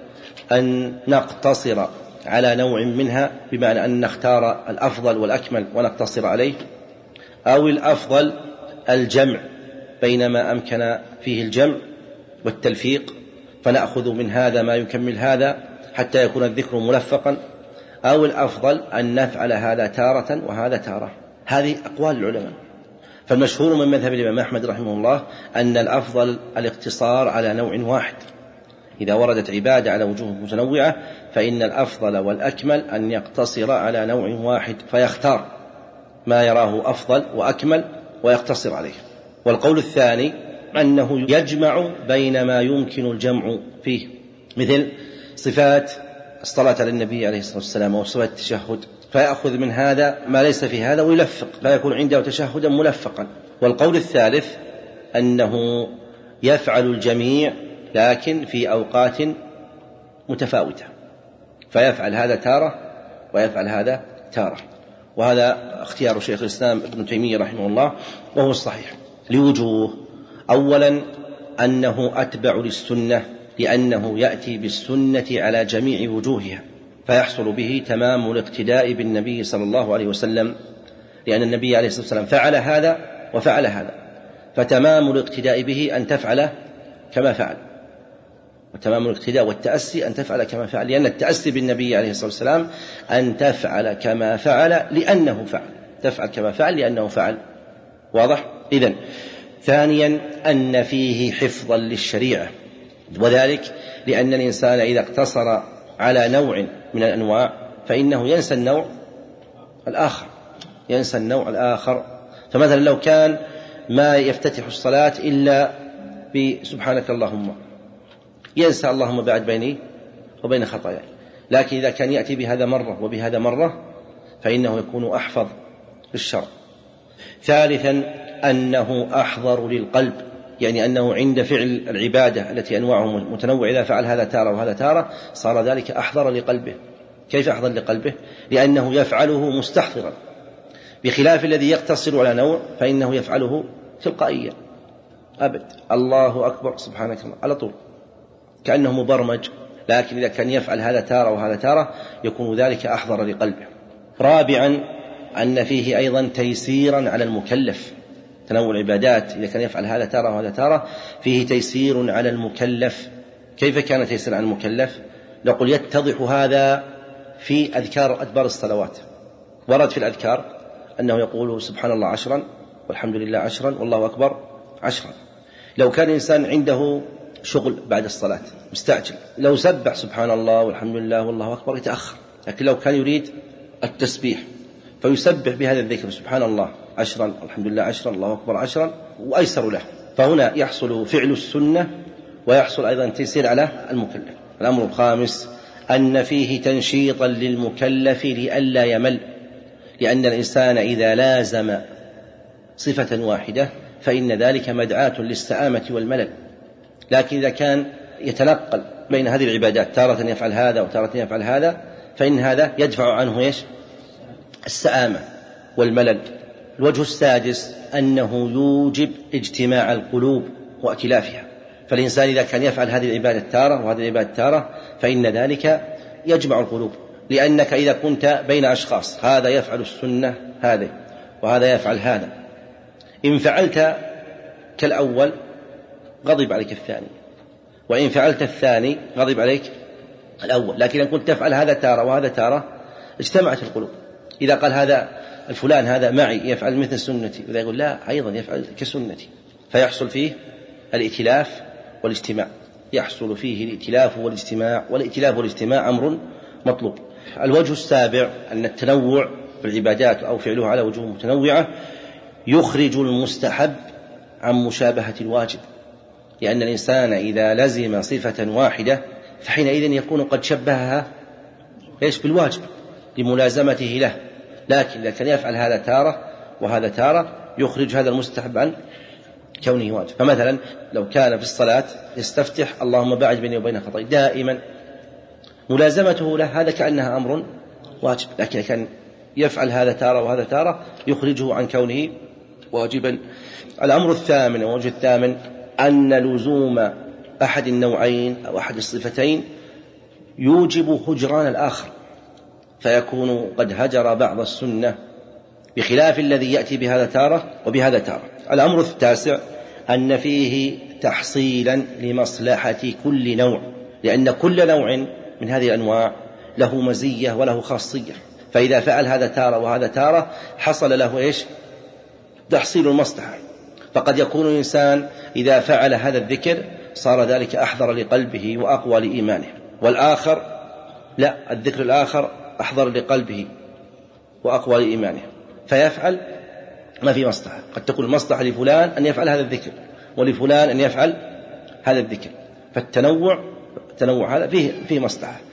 أن نقتصر على نوع منها، بمعنى أن نختار الأفضل والأكمل ونقتصر عليه، أو الأفضل الجمع بين ما أمكن فيه الجمع والتلفيق فنأخذ من هذا ما يكمل هذا حتى يكون الذكر ملفقا، أو الأفضل أن نفعل هذا تارة وهذا تارة؟ هذه أقوال العلماء. فالمشهور من مذهب الإمام أحمد رحمه الله أن الأفضل الاقتصار على نوع واحد. إذا وردت عبادة على وجوه متنوعة فإن الأفضل والأكمل أن يقتصر على نوع واحد، فيختار ما يراه أفضل وأكمل ويقتصر عليه. والقول الثاني أنه يجمع بين ما يمكن الجمع فيه، مثل صفات الصلاة على النبي عليه الصلاة والسلام أو صفة التشهد، فيأخذ من هذا ما ليس في هذا ويلفق، فيكون عنده تشهدا ملفقا. والقول الثالث أنه يفعل الجميع لكن في أوقات متفاوتة، فيفعل هذا تارة ويفعل هذا تارة، وهذا اختيار شيخ الإسلام ابن تيمية رحمه الله وهو الصحيح لوجوه. أولا أنه أتبع للسنة لأنه يأتي بالسنة على جميع وجوهها، فيحصل به تمام الاقتداء بالنبي صلى الله عليه وسلم، لأن النبي عليه الصلاة والسلام فعل هذا وفعل هذا، فتمام الاقتداء به أن تفعل كما فعل، وتمام الاقتداء والتأسي أن تفعل كما فعل، لأن التأسي بالنبي عليه الصلاة والسلام أن تفعل كما فعل لأنه فعل، تفعل كما فعل لأنه فعل. واضح؟ إذن ثانيا أن فيه حفظا للشريعة، وذلك لأن الإنسان إذا اقتصر على نوع من الأنواع فإنه ينسى النوع الآخر، ينسى النوع الآخر. فمثلا لو كان ما يفتتح الصلاة إلا بسبحانك اللهم، ينسى اللهم باعد بيني وبين خطاياي، لكن إذا كان يأتي بهذا مرة وبهذا مرة فإنه يكون أحفظ للشرع. ثالثا أنه أحضر للقلب، يعني أنه عند فعل العبادة التي أنواعه متنوعة إذا فعل هذا تارة وهذا تارة صار ذلك أحضر لقلبه. كيف أحضر لقلبه؟ لأنه يفعله مستحضرا، بخلاف الذي يقتصر على نوع فإنه يفعله تلقائيا أبد، الله أكبر سبحانك الله على طول كأنه مبرمج. لكن إذا كان يفعل هذا تارة وهذا تارة يكون ذلك أحضر لقلبه. رابعا أن فيه أيضا تيسيرا على المكلف، تنوع العبادات إذا كان يفعل هذا تارة وهذا تارة فيه تيسير على المكلف. كيف كان تيسير على المكلف؟ نقول يتضح هذا في أذكار أدبار الصلوات. ورد في الأذكار أنه يقول سبحان الله عشرا والحمد لله عشرا والله أكبر عشرا. لو كان الإنسان عنده شغل بعد الصلاة مستعجل لو سبح سبحان الله والحمد لله والله أكبر يتأخر، لكن لو كان يريد التسبيح فيسبح بهذا الذكر سبحان الله عشرا والحمد لله عشرا الله أكبر عشرا وأيسر له. فهنا يحصل فعل السنة ويحصل أيضا تيسير على المكلف. الأمر الخامس أن فيه تنشيطا للمكلف لئلا يمل، لأن الإنسان إذا لازم صفة واحدة فإن ذلك مدعاة للسآمة والملل. لكن إذا كان يتنقل بين هذه العبادات تارة يفعل هذا وتارة يفعل هذا فإن هذا يدفع عنه إيش؟ السآمة والملل. الوجه السادس أنه يوجب اجتماع القلوب وائتلافها، فالإنسان إذا كان يفعل هذه العبادة تارة وهذه العبادة تارة فإن ذلك يجمع القلوب، لأنك إذا كنت بين أشخاص هذا يفعل السنة هذا وهذا يفعل هذا، إن فعلت كالأول غضب عليك الثاني، وإن فعلت الثاني غضب عليك الأول. لكن إن كنت تفعل هذا تارة وهذا تارة اجتمعت القلوب. إذا قال هذا الفلان هذا معي يفعل مثل سنتي، وإذا يقول لا أيضا يفعل كسنتي، فيحصل فيه الائتلاف والاجتماع، يحصل فيه الائتلاف والاجتماع، والائتلاف والاجتماع أمر مطلوب. الوجه السابع أن التنوع في العبادات أو فعلها على وجوه متنوعة يخرج المستحب عن مشابهة الواجب، لأن الإنسان إذا لزم صفة واحدة فحينئذ يكون قد شبهها إيش بالواجب لملازمته له. لكن إذا كان يفعل هذا تارة وهذا تارة يخرج هذا المستحب عن كونه واجب. فمثلا لو كان في الصلاة يستفتح اللهم باعد بيني وبين خطاياي دائما، ملازمته له هذا كأنها أمر واجب، لكن كان يفعل هذا تارة وهذا تارة يخرجه عن كونه واجبا. الأمر الثامن والوجه الثامن أن لزوم أحد النوعين أو أحد الصفتين يوجب هجران الآخر، فيكون قد هجر بعض السنة بخلاف الذي يأتي بهذا تارة وبهذا تارة. الأمر التاسع أن فيه تحصيلا لمصلحة كل نوع، لأن كل نوع من هذه الأنواع له مزية وله خاصية، فإذا فعل هذا تارة وهذا تارة حصل له إيش؟ تحصيل المصلحة. فقد يكون الإنسان إذا فعل هذا الذكر صار ذلك أحضر لقلبه وأقوى لإيمانه، والآخر لا، الذكر الآخر أحضر لقلبه وأقوى لإيمانه فيفعل ما في مصلحة. قد تكون المصلحة لفلان أن يفعل هذا الذكر ولفلان أن يفعل هذا الذكر، فالتنوع التنوع هذا فيه, فيه مصلحة.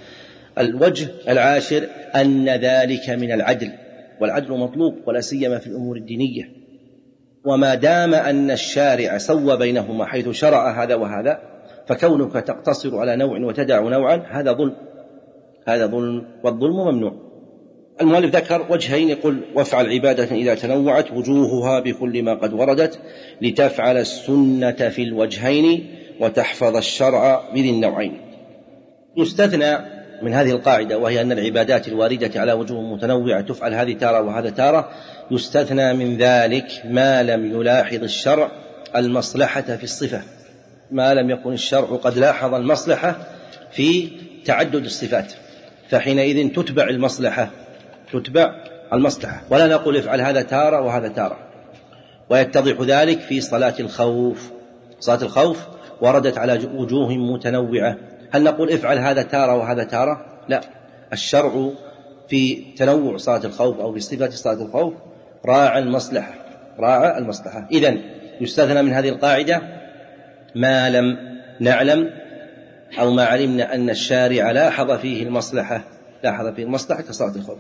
الوجه العاشر أن ذلك من العدل، والعدل مطلوب ولا سيما في الأمور الدينية، وما دام أن الشارع سوى بينهما حيث شرع هذا وهذا، فكونك تقتصر على نوع وتدع نوعا هذا ظلم، هذا ظلم، والظلم ممنوع. المؤلف ذكر وجهين، يقول وافعل عبادة إذا تنوعت وجوهها بكل ما قد وردت لتفعل السنة في الوجهين وتحفظ الشرع بذي النوعين. يستثنى من هذه القاعدة، وهي أن العبادات الواردة على وجوه متنوعة تفعل هذه تارة وهذا تارة، يستثنى من ذلك ما لم يلاحظ الشرع المصلحة في الصفة، ما لم يكن الشرع قد لاحظ المصلحة في تعدد الصفات، فحينئذ تتبع المصلحة، تتبع المصلحة، ولا نقول افعل هذا تارة وهذا تارة. ويتضح ذلك في صلاة الخوف، صلاة الخوف وردت على وجوه متنوعة، هل نقول افعل هذا تارة وهذا تارة؟ لا، الشرع في تنوع صلاة الخوف أو في صفة صلاة الخوف راعى المصلحة، راعى المصلحة. إذن يستثنى من هذه القاعدة ما لم نعلم أو ما علمنا أن الشارع لاحظ فيه المصلحة، لاحظ فيه المصلحة كصلاة الخوف.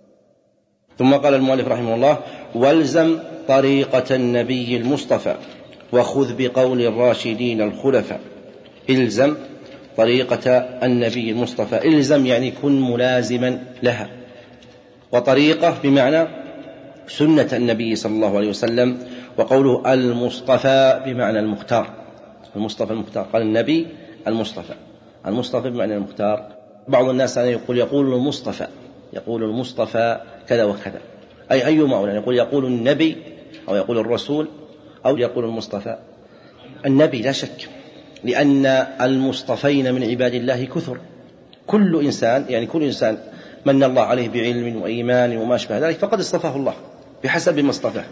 ثم قال المؤلف رحمه الله: والزم طريقة النبي المصطفى وخذ بقول الراشدين الخلفاء. الزم طريقة النبي المصطفى، الزم يعني كن ملازما لها، وطريقة بمعنى سنة النبي صلى الله عليه وسلم، وقوله المصطفى بمعنى المختار، المصطفى المختار، قال النبي المصطفى، المصطفى بمعنى المختار. بعض الناس يقول يقول المصطفى، يقول المصطفى كذا وكذا، أي أيما أولا، يقول يقول النبي أو يقول الرسول أو يقول المصطفى. النبي لا شك، لأن المصطفين من عباد الله كثر، كل إنسان يعني كل إنسان من الله عليه بعلم وإيمان وما أشبه ذلك فقد اصطفاه الله بحسب ما اصطفاه،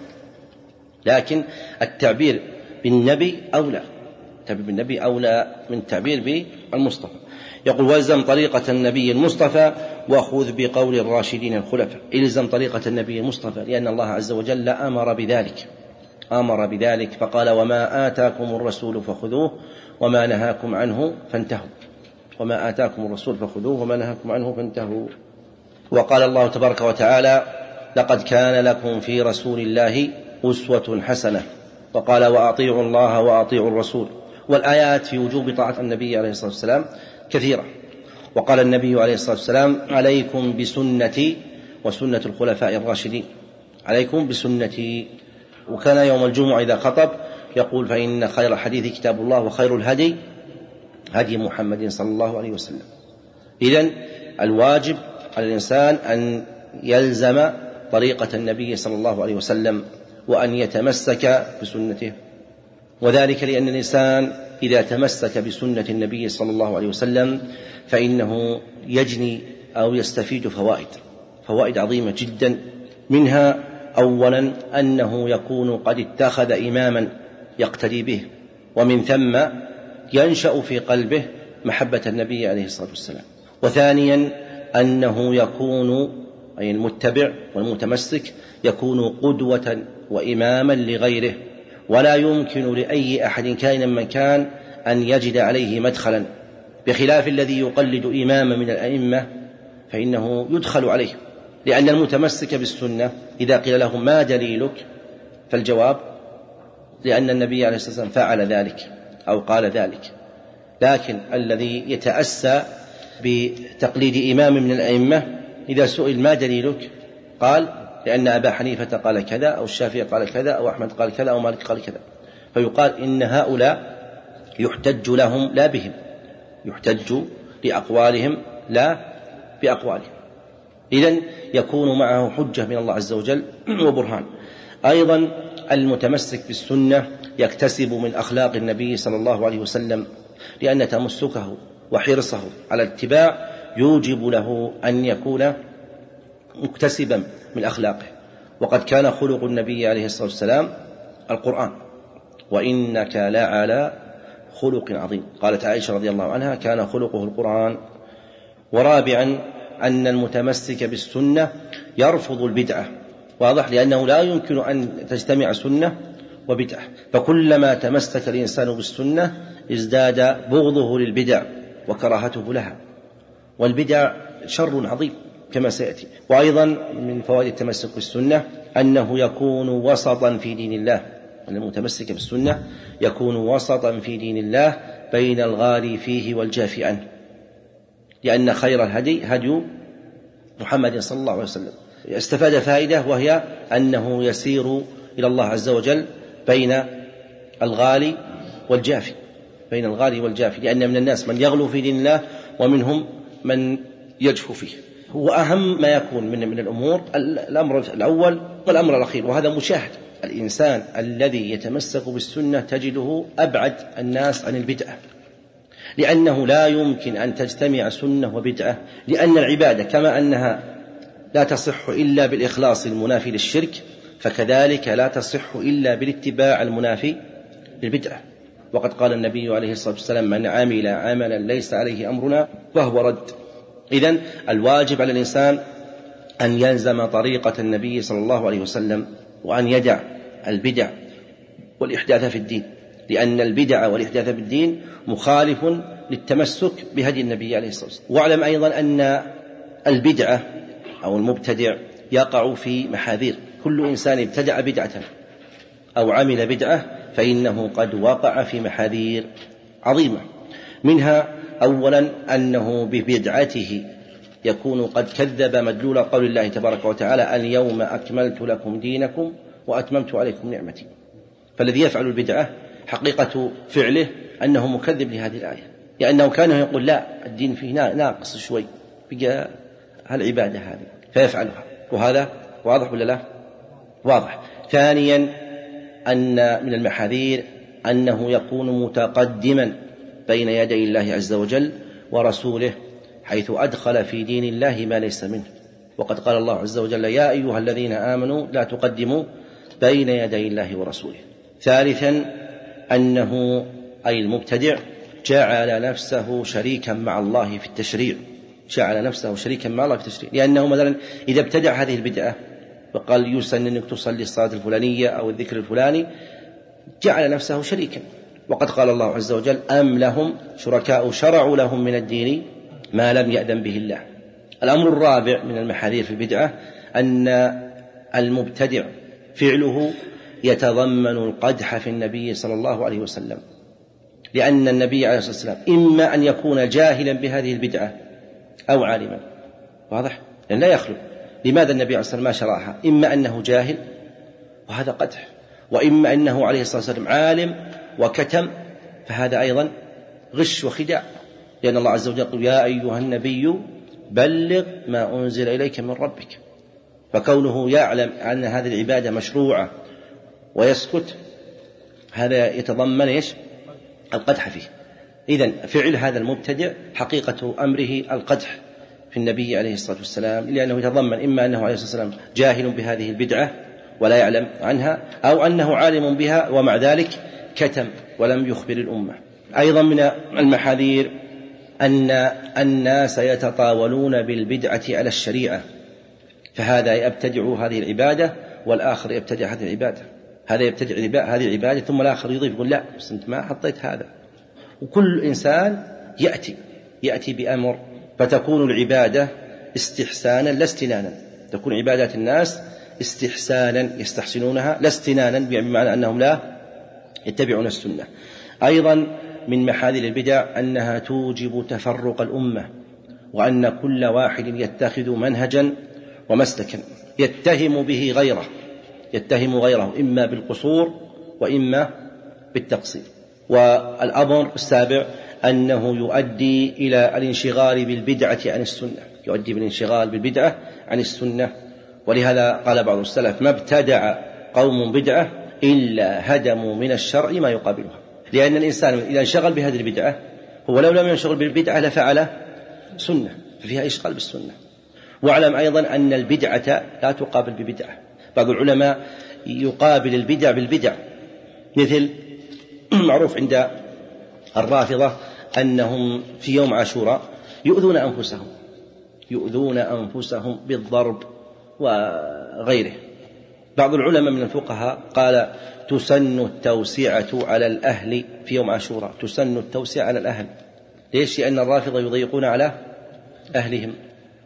لكن التعبير بالنبي أولى، التعبير بالنبي أولى من التعبير بالمصطفى. يقول: والزم طريقة النبي المصطفى وخذ بقول الراشدين الخلفاء. الزم طريقة النبي المصطفى لأن الله عز وجل أمر بذلك، أمر بذلك فقال: وما آتاكم الرسول فخذوه وما نهاكم عنه فانتهوا، وما آتاكم الرسول فخذوه وما نهاكم عنه فانتهوا. وقال الله تبارك وتعالى: لقد كان لكم في رسول الله أسوة حسنة، وقال: وأطيعوا الله وأطيعوا الرسول. والآيات في وجوب طاعة النبي عليه الصلاة والسلام كثيرة. وقال النبي عليه الصلاة والسلام: عليكم بسنتي وسنة الخلفاء الراشدين، عليكم بسنتي. وكان يوم الجمعة إذا خطب يقول: فإن خير الحديث كتاب الله وخير الهدي هدي محمد صلى الله عليه وسلم. إذن الواجب على الإنسان أن يلزم طريقة النبي صلى الله عليه وسلم وأن يتمسك بسنته، وذلك لأن الإنسان إذا تمسك بسنة النبي صلى الله عليه وسلم فإنه يجني أو يستفيد فوائد فوائد عظيمة جدا. منها أولا أنه يكون قد اتخذ إماما يقتدي به، ومن ثم ينشأ في قلبه محبة النبي عليه الصلاة والسلام. وثانيا أنه يكون أي المتبع والمتمسك يكون قدوة وإماما لغيره، ولا يمكن لأي أحد كائنا من كان أن يجد عليه مدخلا، بخلاف الذي يقلد إماما من الأئمة فإنه يدخل عليه، لأن المتمسك بالسنة إذا قيل له ما دليلك فالجواب لأن النبي عليه الصلاة والسلام فعل ذلك أو قال ذلك. لكن الذي يتأسى بتقليد إمام من الأئمة إذا سئل ما دليلك قال لأن أبا حنيفة قال كذا، أو الشافعي قال كذا، أو أحمد قال كذا، أو مالك قال كذا، فيقال إن هؤلاء يحتج لهم لا بهم، يحتج لأقوالهم لا بأقوالهم. إذن يكون معه حجة من الله عز وجل وبرهان. أيضا المتمسك بالسنة يكتسب من أخلاق النبي صلى الله عليه وسلم، لأن تمسكه وحرصه على الاتباع يوجب له أن يكون مكتسبا من أخلاقه. وقد كان خلق النبي عليه الصلاة والسلام القرآن، وإنك لعلى خلق عظيم. قالت عائشة رضي الله عنها: كان خلقه القرآن. ورابعا أن المتمسك بالسنة يرفض البدعة، واضح، لأنه لا يمكن أن تجتمع سنة وبدعة، فكلما تمسك الإنسان بالسنة ازداد بغضه للبدع وكراهته لها. والبدع شر عظيم كما سيأتي. وأيضا من فوائد التمسك بالسنة أنه يكون وسطا في دين الله، أن المتمسك بالسنة يكون وسطا في دين الله بين الغالي فيه والجافي عنه، لأن خير الهدي هدي محمد صلى الله عليه وسلم. استفاد فائدة وهي أنه يسير إلى الله عز وجل بين الغالي والجافي، بين الغالي والجافي، لأن من الناس من يغلو في دين الله ومنهم من يجفو فيه. وأهم ما يكون من من الأمور الأمر الأول والأمر الأخير، وهذا مشاهد. الإنسان الذي يتمسك بالسنة تجده أبعد الناس عن البدعة، لأنه لا يمكن أن تجتمع سنة وبدعة، لأن العبادة كما أنها لا تصح إلا بالإخلاص المنافي للشرك، فكذلك لا تصح إلا بالاتباع المنافي للبدعة. وقد قال النبي عليه الصلاة والسلام: من عمل عملا ليس عليه أمرنا فهو رد. إذن الواجب على الإنسان أن يلزم طريقة النبي صلى الله عليه وسلم، وأن يدع البدع والإحداث في الدين، لأن البدع والإحداث في الدين مخالف للتمسك بهدي النبي عليه الصلاة والسلام. واعلم أيضا أن البدعة أو المبتدع يقع في محاذير. كل إنسان ابتدع بدعة أو عمل بدعة فإنه قد وقع في محاذير عظيمة، منها أولا أنه ببدعته يكون قد كذب مدلول قول الله تبارك وتعالى: اليوم أكملت لكم دينكم وأتممت عليكم نعمتي. فالذي يفعل البدعة حقيقة فعله أنه مكذب لهذه الآية، لأنه كان يقول: لا، الدين فيه ناقص شوي، بقى هالعبادة هذه، فيفعلها. وهذا واضح ولا لا؟ واضح. ثانيا أن من المحاذير أنه يكون متقدما بين يدي الله عز وجل ورسوله، حيث أدخل في دين الله ما ليس منه. وقد قال الله عز وجل: يا أيها الذين آمنوا لا تقدموا بين يدي الله ورسوله. ثالثا أنه أي المبتدع جعل نفسه شريكا مع الله في التشريع، جعل نفسه شريكا مع الله في التشريع، لأنه مثلا إذا ابتدع هذه البدعة وقال يسن أنك تصلي الصلاة الفلانية أو الذكر الفلاني، جعل نفسه شريكا. وقد قال الله عز وجل: أم لهم شركاء شرعوا لهم من الدين ما لم يأذن به الله. الأمر الرابع من المحاذير في البدعة أن المبتدع فعله يتضمن القدح في النبي صلى الله عليه وسلم، لأن النبي عليه الصلاة والسلام إما أن يكون جاهلا بهذه البدعة أو عالما. واضح؟ لأن لا يخلو. لماذا النبي عليه الصلاة والسلام ما شرعها؟ إما أنه جاهل وهذا قدح، وإما أنه عليه الصلاة والسلام عالم وكتم، فهذا أيضا غش وخداع، لأن الله عز وجل يقول: يا أيها النبي بلغ ما أنزل إليك من ربك. فكونه يعلم أن هذه العبادة مشروعة ويسكت، هذا يتضمن إيش؟ القدح فيه. إذن فعل هذا المبتدع حقيقة أمره القدح في النبي عليه الصلاة والسلام، لأنه يتضمن إما أنه عليه الصلاة والسلام جاهل بهذه البدعة ولا يعلم عنها، أو أنه عالم بها ومع ذلك كتم ولم يخبر الأمة. أيضا من المحاذير أن الناس يتطاولون بالبدعة على الشريعة، فهذا يبتدع هذه العبادة والآخر يبتدع هذه العبادة، هذا يبتدع هذه العبادة ثم الآخر يضيف يقول: لا، بس أنت ما حطيت هذا. وكل إنسان يأتي يأتي بأمر، فتكون العبادة استحسانا لا استنانا، تكون عبادات الناس استحسانا يستحسنونها لا استنانا، بمعنى أنهم لا يتبعون السنة. أيضا من محاذير البدع أنها توجب تفرق الأمة، وأن كل واحد يتخذ منهجا ومسلكا يتهم به غيره يتهم غيره إما بالقصور وإما بالتقصير. والأمر السابع أنه يؤدي إلى الانشغال بالبدعة عن السنة، يؤدي بالانشغال بالبدعة عن السنة. ولهذا قال بعض السلف: ما ابتدع قوم بدعة إلا هدموا من الشرع ما يقابلها. لأن الإنسان إذا انشغل بهذه البدعة، هو لو لم ينشغل بالبدعة لفعل سنة، ففيها إشغال بالسنة. واعلم أيضا أن البدعة لا تقابل ببدعة. بعض العلماء يقابل البدع بالبدع، مثل معروف عند الرافضة أنهم في يوم عاشوراء يؤذون أنفسهم يؤذون أنفسهم بالضرب وغيره. بعض العلماء من الفقهاء قال: تسن التوسعة على الأهل في يوم عاشوراء، تسن التوسعة على الأهل. ليش؟ لأن الرافضة يضيقون على أهلهم،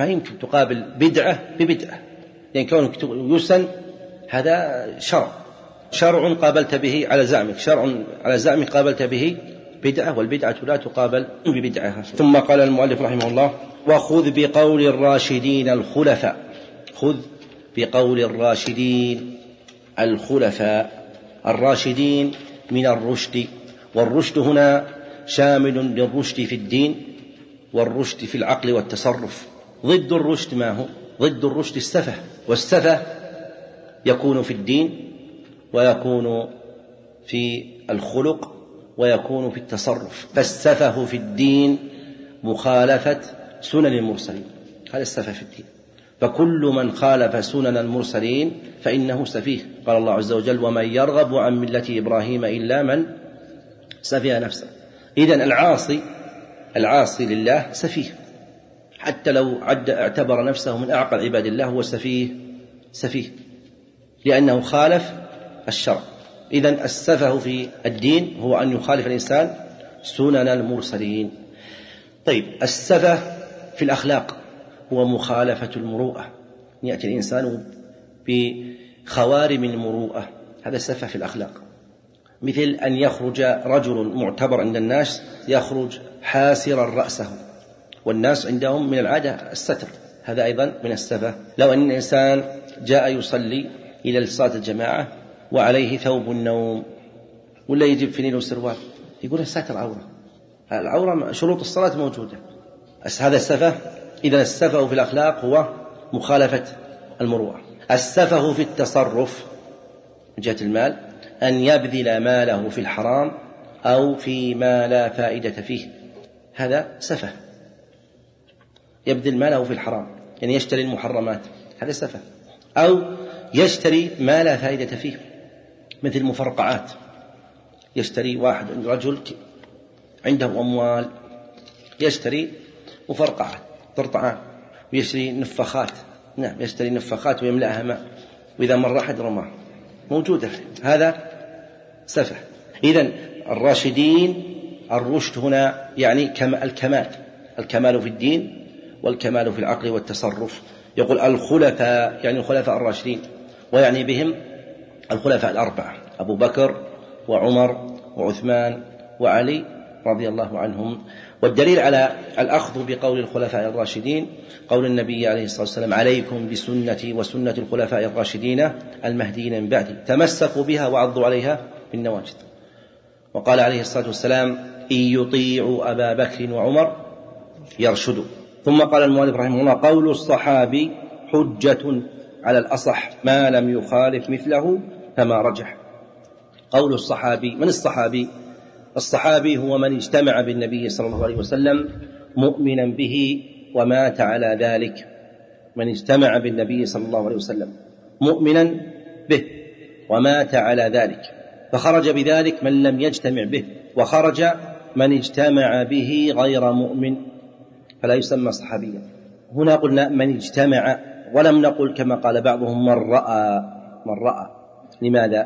ما يمكن تقابل بدعة ببدعة، لأن كونك يسن هذا شرع شرع قابلت به على زعمك، شرع على زعمك قابلت به بدعة، والبدعة لا تقابل ببدعة. ثم قال المؤلف رحمه الله: وخذ بقول الراشدين الخلفاء. خذ بقول الراشدين الخلفاء. الراشدين من الرشد، والرشد هنا شامل للرشد في الدين والرشد في العقل والتصرف. ضد الرشد ما هو؟ ضد الرشد السفه، والسفه يكون في الدين ويكون في الخلق ويكون في التصرف. فالسفه في الدين مخالفة سنن المرسلين، هذا السفه في الدين. فكل من خالف سنن المرسلين فإنه سفيه. قال الله عز وجل: ومن يرغب عن ملة إبراهيم إلا من سفه نفسه. إذن العاصي العاصي لله سفيه، حتى لو عد اعتبر نفسه من أعقل عباد الله هو سفيه سفيه لأنه خالف الشرع. إذن السفه في الدين هو أن يخالف الإنسان سنن المرسلين. طيب، السفه في الأخلاق هو مخالفة المروءة، يأتي الإنسان بخوارم المروءة، هذا السفه في الأخلاق. مثل أن يخرج رجل معتبر عند الناس يخرج حاسرا رأسه، والناس عندهم من العادة الستر، هذا أيضا من السفه. لو أن الإنسان جاء يصلي إلى صلاة الجماعة وعليه ثوب النوم، ولا يجب فنيل وسروال، يقول الستر عورة، العورة شروط الصلاة موجودة، هذا السفه. إذا السفه في الأخلاق هو مخالفة المروءة. السفه في التصرف من جهة المال أن يبذل ماله في الحرام أو في ما لا فائدة فيه، هذا سفه. يبذل ماله في الحرام يعني يشتري المحرمات، هذا سفه. أو يشتري ما لا فائدة فيه، مثل مفرقعات، يشتري واحد رجل عنده أموال يشتري مفرقعات طرطعان، ويشتري نفخات، نعم يشتري نفخات ويملأها ماء، وإذا مر أحد رماه، موجودة، هذا سفه. إذن الراشدين الرشد هنا يعني الكمال، الكمال في الدين والكمال في العقل والتصرف. يقول الخلفاء يعني الخلفاء الراشدين، ويعني بهم الخلفاء الأربعة: أبو بكر وعمر وعثمان وعلي رضي الله عنهم. والدليل على الأخذ بقول الخلفاء الراشدين قول النبي عليه الصلاة والسلام: عليكم بسنتي وسنة الخلفاء الراشدين المهديين من بعدي، تمسكوا بها وعضوا عليها بالنواجذ. وقال عليه الصلاة والسلام: إن يطيعوا أبا بكر وعمر يرشدوا. ثم قال المؤلف رحمه الله: قول الصحابي حجة على الأصح ما لم يخالف مثله فما رجح. قول الصحابي، من الصحابي؟ الصحابي هو من اجتمع بالنبي صلى الله عليه وسلم مؤمنا به ومات على ذلك. من اجتمع بالنبي صلى الله عليه وسلم مؤمنا به ومات على ذلك، فخرج بذلك من لم يجتمع به، وخرج من اجتمع به غير مؤمن، فلا يسمى صحابيا. هنا قلنا من اجتمع، ولم نقل كما قال بعضهم من رأى. من رأى لماذا؟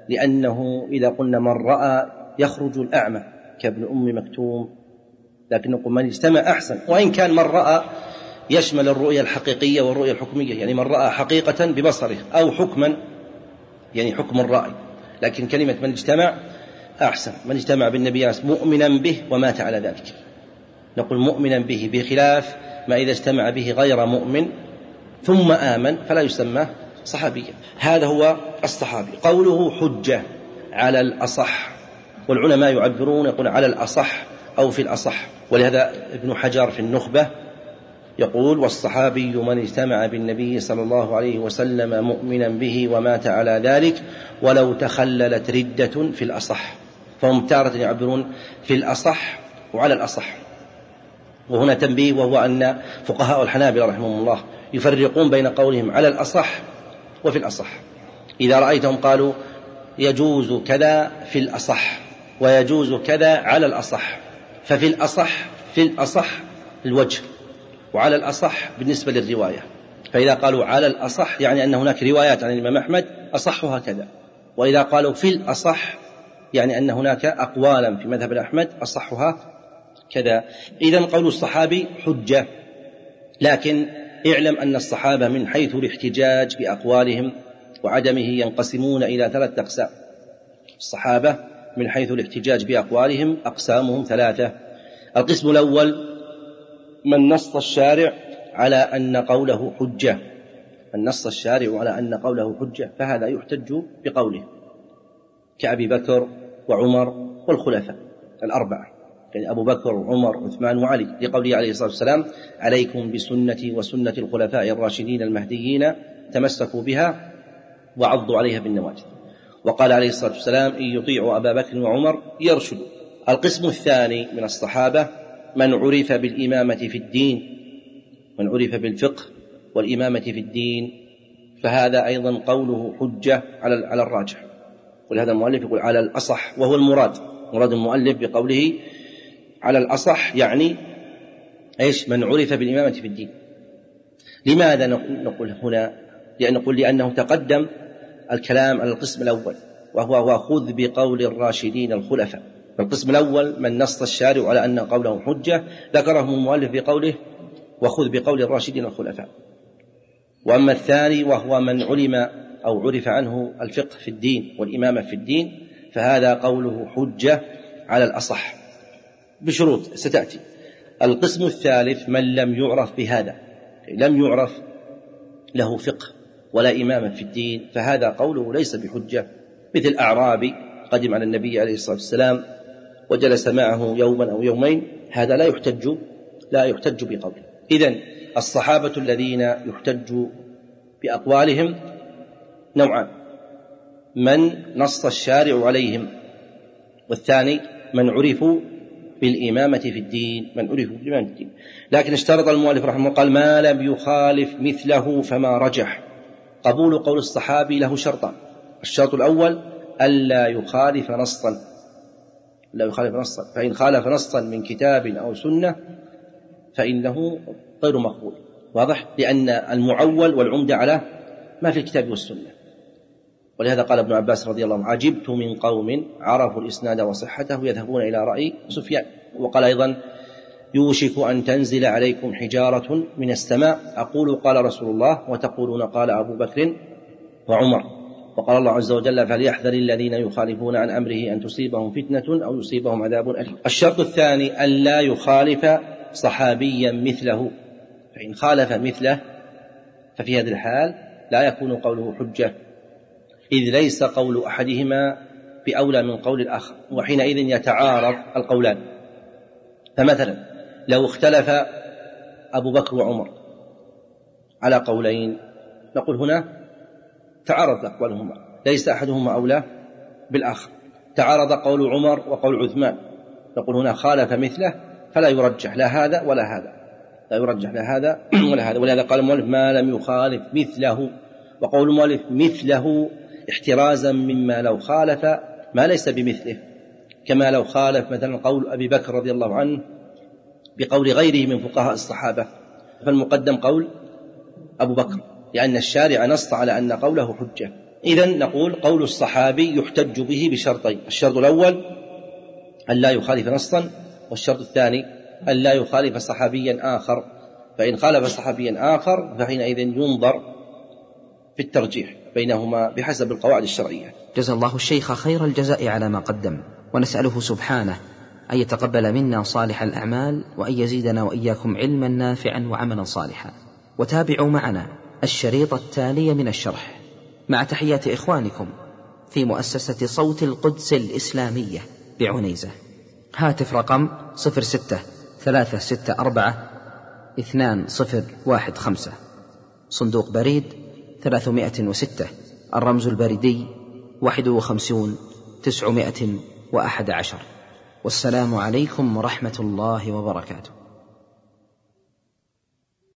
لأنه إذا قلنا من رأى يخرج الأعمى كابن أم مكتوم، لكن نقول من اجتمع أحسن، وإن كان من رأى يشمل الرؤية الحقيقية والرؤية الحكمية، يعني من رأى حقيقة ببصره أو حكما يعني حكم الرأي، لكن كلمة من اجتمع أحسن. من اجتمع بالنبي مؤمنا به ومات على ذلك، نقول مؤمنا به، بخلاف ما إذا اجتمع به غير مؤمن ثم آمن فلا يسمى صحابيا. هذا هو الصحابي. قوله حجة على الأصح، والعلماء يعبرون يقول على الأصح أو في الأصح، ولهذا ابن حجر في النخبة يقول: والصحابي من اجتمع بالنبي صلى الله عليه وسلم مؤمنا به ومات على ذلك ولو تخللت ردة في الأصح. فهم تارة يعبرون في الأصح وعلى الأصح. وهنا تنبيه، وهو أن فقهاء الحنابلة رحمهم الله يفرقون بين قولهم على الأصح وفي الأصح. إذا رأيتهم قالوا يجوز كذا في الأصح ويجوز كذا على الأصح، ففي الأصح في الأصح الوجه، وعلى الأصح بالنسبة للرواية. فإذا قالوا على الأصح يعني أن هناك روايات عن الإمام أحمد أصحها كذا، وإذا قالوا في الأصح يعني أن هناك أقوالا في مذهب أحمد أصحها كذا. إذن قول الصحابي حجة لكن اعلم أن الصحابة من حيث الاحتجاج بأقوالهم وعدمه ينقسمون إلى ثلاثة أقسام. الصحابة من حيث الاحتجاج بأقوالهم أقسامهم ثلاثة. القسم الأول من نص الشارع على أن قوله حجة، من نص الشارع على أن قوله حجة فهذا يحتج بقوله، كأبي بكر وعمر والخلفاء الأربعة، يعني أبو بكر وعمر وعثمان وعلي، لقوله عليه الصلاة والسلام: عليكم بسنتي وسنة الخلفاء الراشدين المهديين تمسكوا بها وعضوا عليها بالنواجذ. وقال عليه الصلاة والسلام: إن يطيعوا أبا بكر وعمر يرشدوا. القسم الثاني من الصحابة من عرف بالإمامة في الدين، من عرف بالفقه والإمامة في الدين، فهذا أيضا قوله حجة على على الراجح. ولهذا المؤلف يقول على الأصح، وهو المراد، مراد المؤلف بقوله على الأصح يعني إيش؟ من عرف بالإمامة في الدين. لماذا نقول هنا؟ لأن نقول لأنه تقدم الكلام على القسم الأول، وهو وخذ بقول الراشدين الخلفاء. فالقسم الأول من نص الشارع على أن قوله حجة ذكره المؤلف بقوله وخذ بقول الراشدين الخلفاء. وأما الثاني وهو من علم أو عرف عنه الفقه في الدين والإمامة في الدين فهذا قوله حجة على الأصح بشروط ستأتي. القسم الثالث من لم يعرف بهذا، لم يعرف له فقه ولا إمامة في الدين، فهذا قوله ليس بحجة، مثل أعرابي قدم على النبي عليه الصلاة والسلام وجلس معه يوما أو يومين، هذا لا يحتج لا يحتج بقوله. إذن الصحابة الذين يحتج بأقوالهم نوعان: من نص الشارع عليهم، والثاني من عرفوا بالإمامة في الدين، من عرفوا بالإمامة في الدين. لكن اشترط المؤلف رحمه الله قال: ما لم يخالف مثله فما رجح. قبول قول الصحابي له شرطان: الشرط الأول ألا يخالف نصا، لا يخالف نصا، فإن خالف نصا من كتاب أو سنة فإنه غير مقبول. واضح؟ لأن المعول والعمدة على ما في الكتاب والسنة. ولهذا قال ابن عباس رضي الله عنه: عجبت من قوم عرفوا الإسناد وصحته يذهبون إلى رأي سفيان. وقال أيضا: يوشك أن تنزل عليكم حجارة من السماء أقول قال رسول الله وتقولون قال أبو بكر وعمر. وقال الله عز وجل: فليحذر الذين يخالفون عن أمره أن تصيبهم فتنة أو يصيبهم عذاب أليم. الشرط الثاني أن لا يخالف صحابيا مثله، فإن خالف مثله ففي هذه الحال لا يكون قوله حجة، إذ ليس قول أحدهما بأولى من قول الآخر، وحينئذ يتعارض القولان. فمثلا لو اختلف أبو بكر وعمر على قولين نقول هنا تعارض أقوالهما، ليس أحدهما أولى بالآخر. تعارض قول عمر وقول عثمان، نقول هنا خالف مثله فلا يرجح لا هذا ولا هذا، لا يرجح لا هذا ولا هذا. ولهذا قال المؤلف: ما لم يخالف مثله. وقول المؤلف مثله احترازا مما لو خالف ما ليس بمثله، كما لو خالف مثلا قول أبي بكر رضي الله عنه بقول غيره من فقهاء الصحابة، فالمقدم قول أبو بكر لأن الشارع نص على أن قوله حجة. إذن نقول قول الصحابي يحتج به بشرطين: الشرط الأول أن لا يخالف نصا، والشرط الثاني أن لا يخالف صحابيا آخر، فإن خالف صحابيا آخر فحينئذ ينظر في الترجيح بينهما بحسب القواعد الشرعية. جزا الله الشيخ خير الجزاء على ما قدم، ونسأله سبحانه أن يتقبل منا صالح الأعمال، وأن يزيدنا وإياكم علما نافعا وعملا صالحا. وتابعوا معنا الشريط التالي من الشرح مع تحيات إخوانكم في مؤسسة صوت القدس الإسلامية بعنيزة. هاتف رقم صفر ستة ثلاثة ستة أربعة اثنان صفر واحد خمسة، صندوق بريد ثلاثمائة وستة، الرمز البريدي واحد وخمسون تسعمائة وأحد عشر. والسلام عليكم ورحمة الله وبركاته.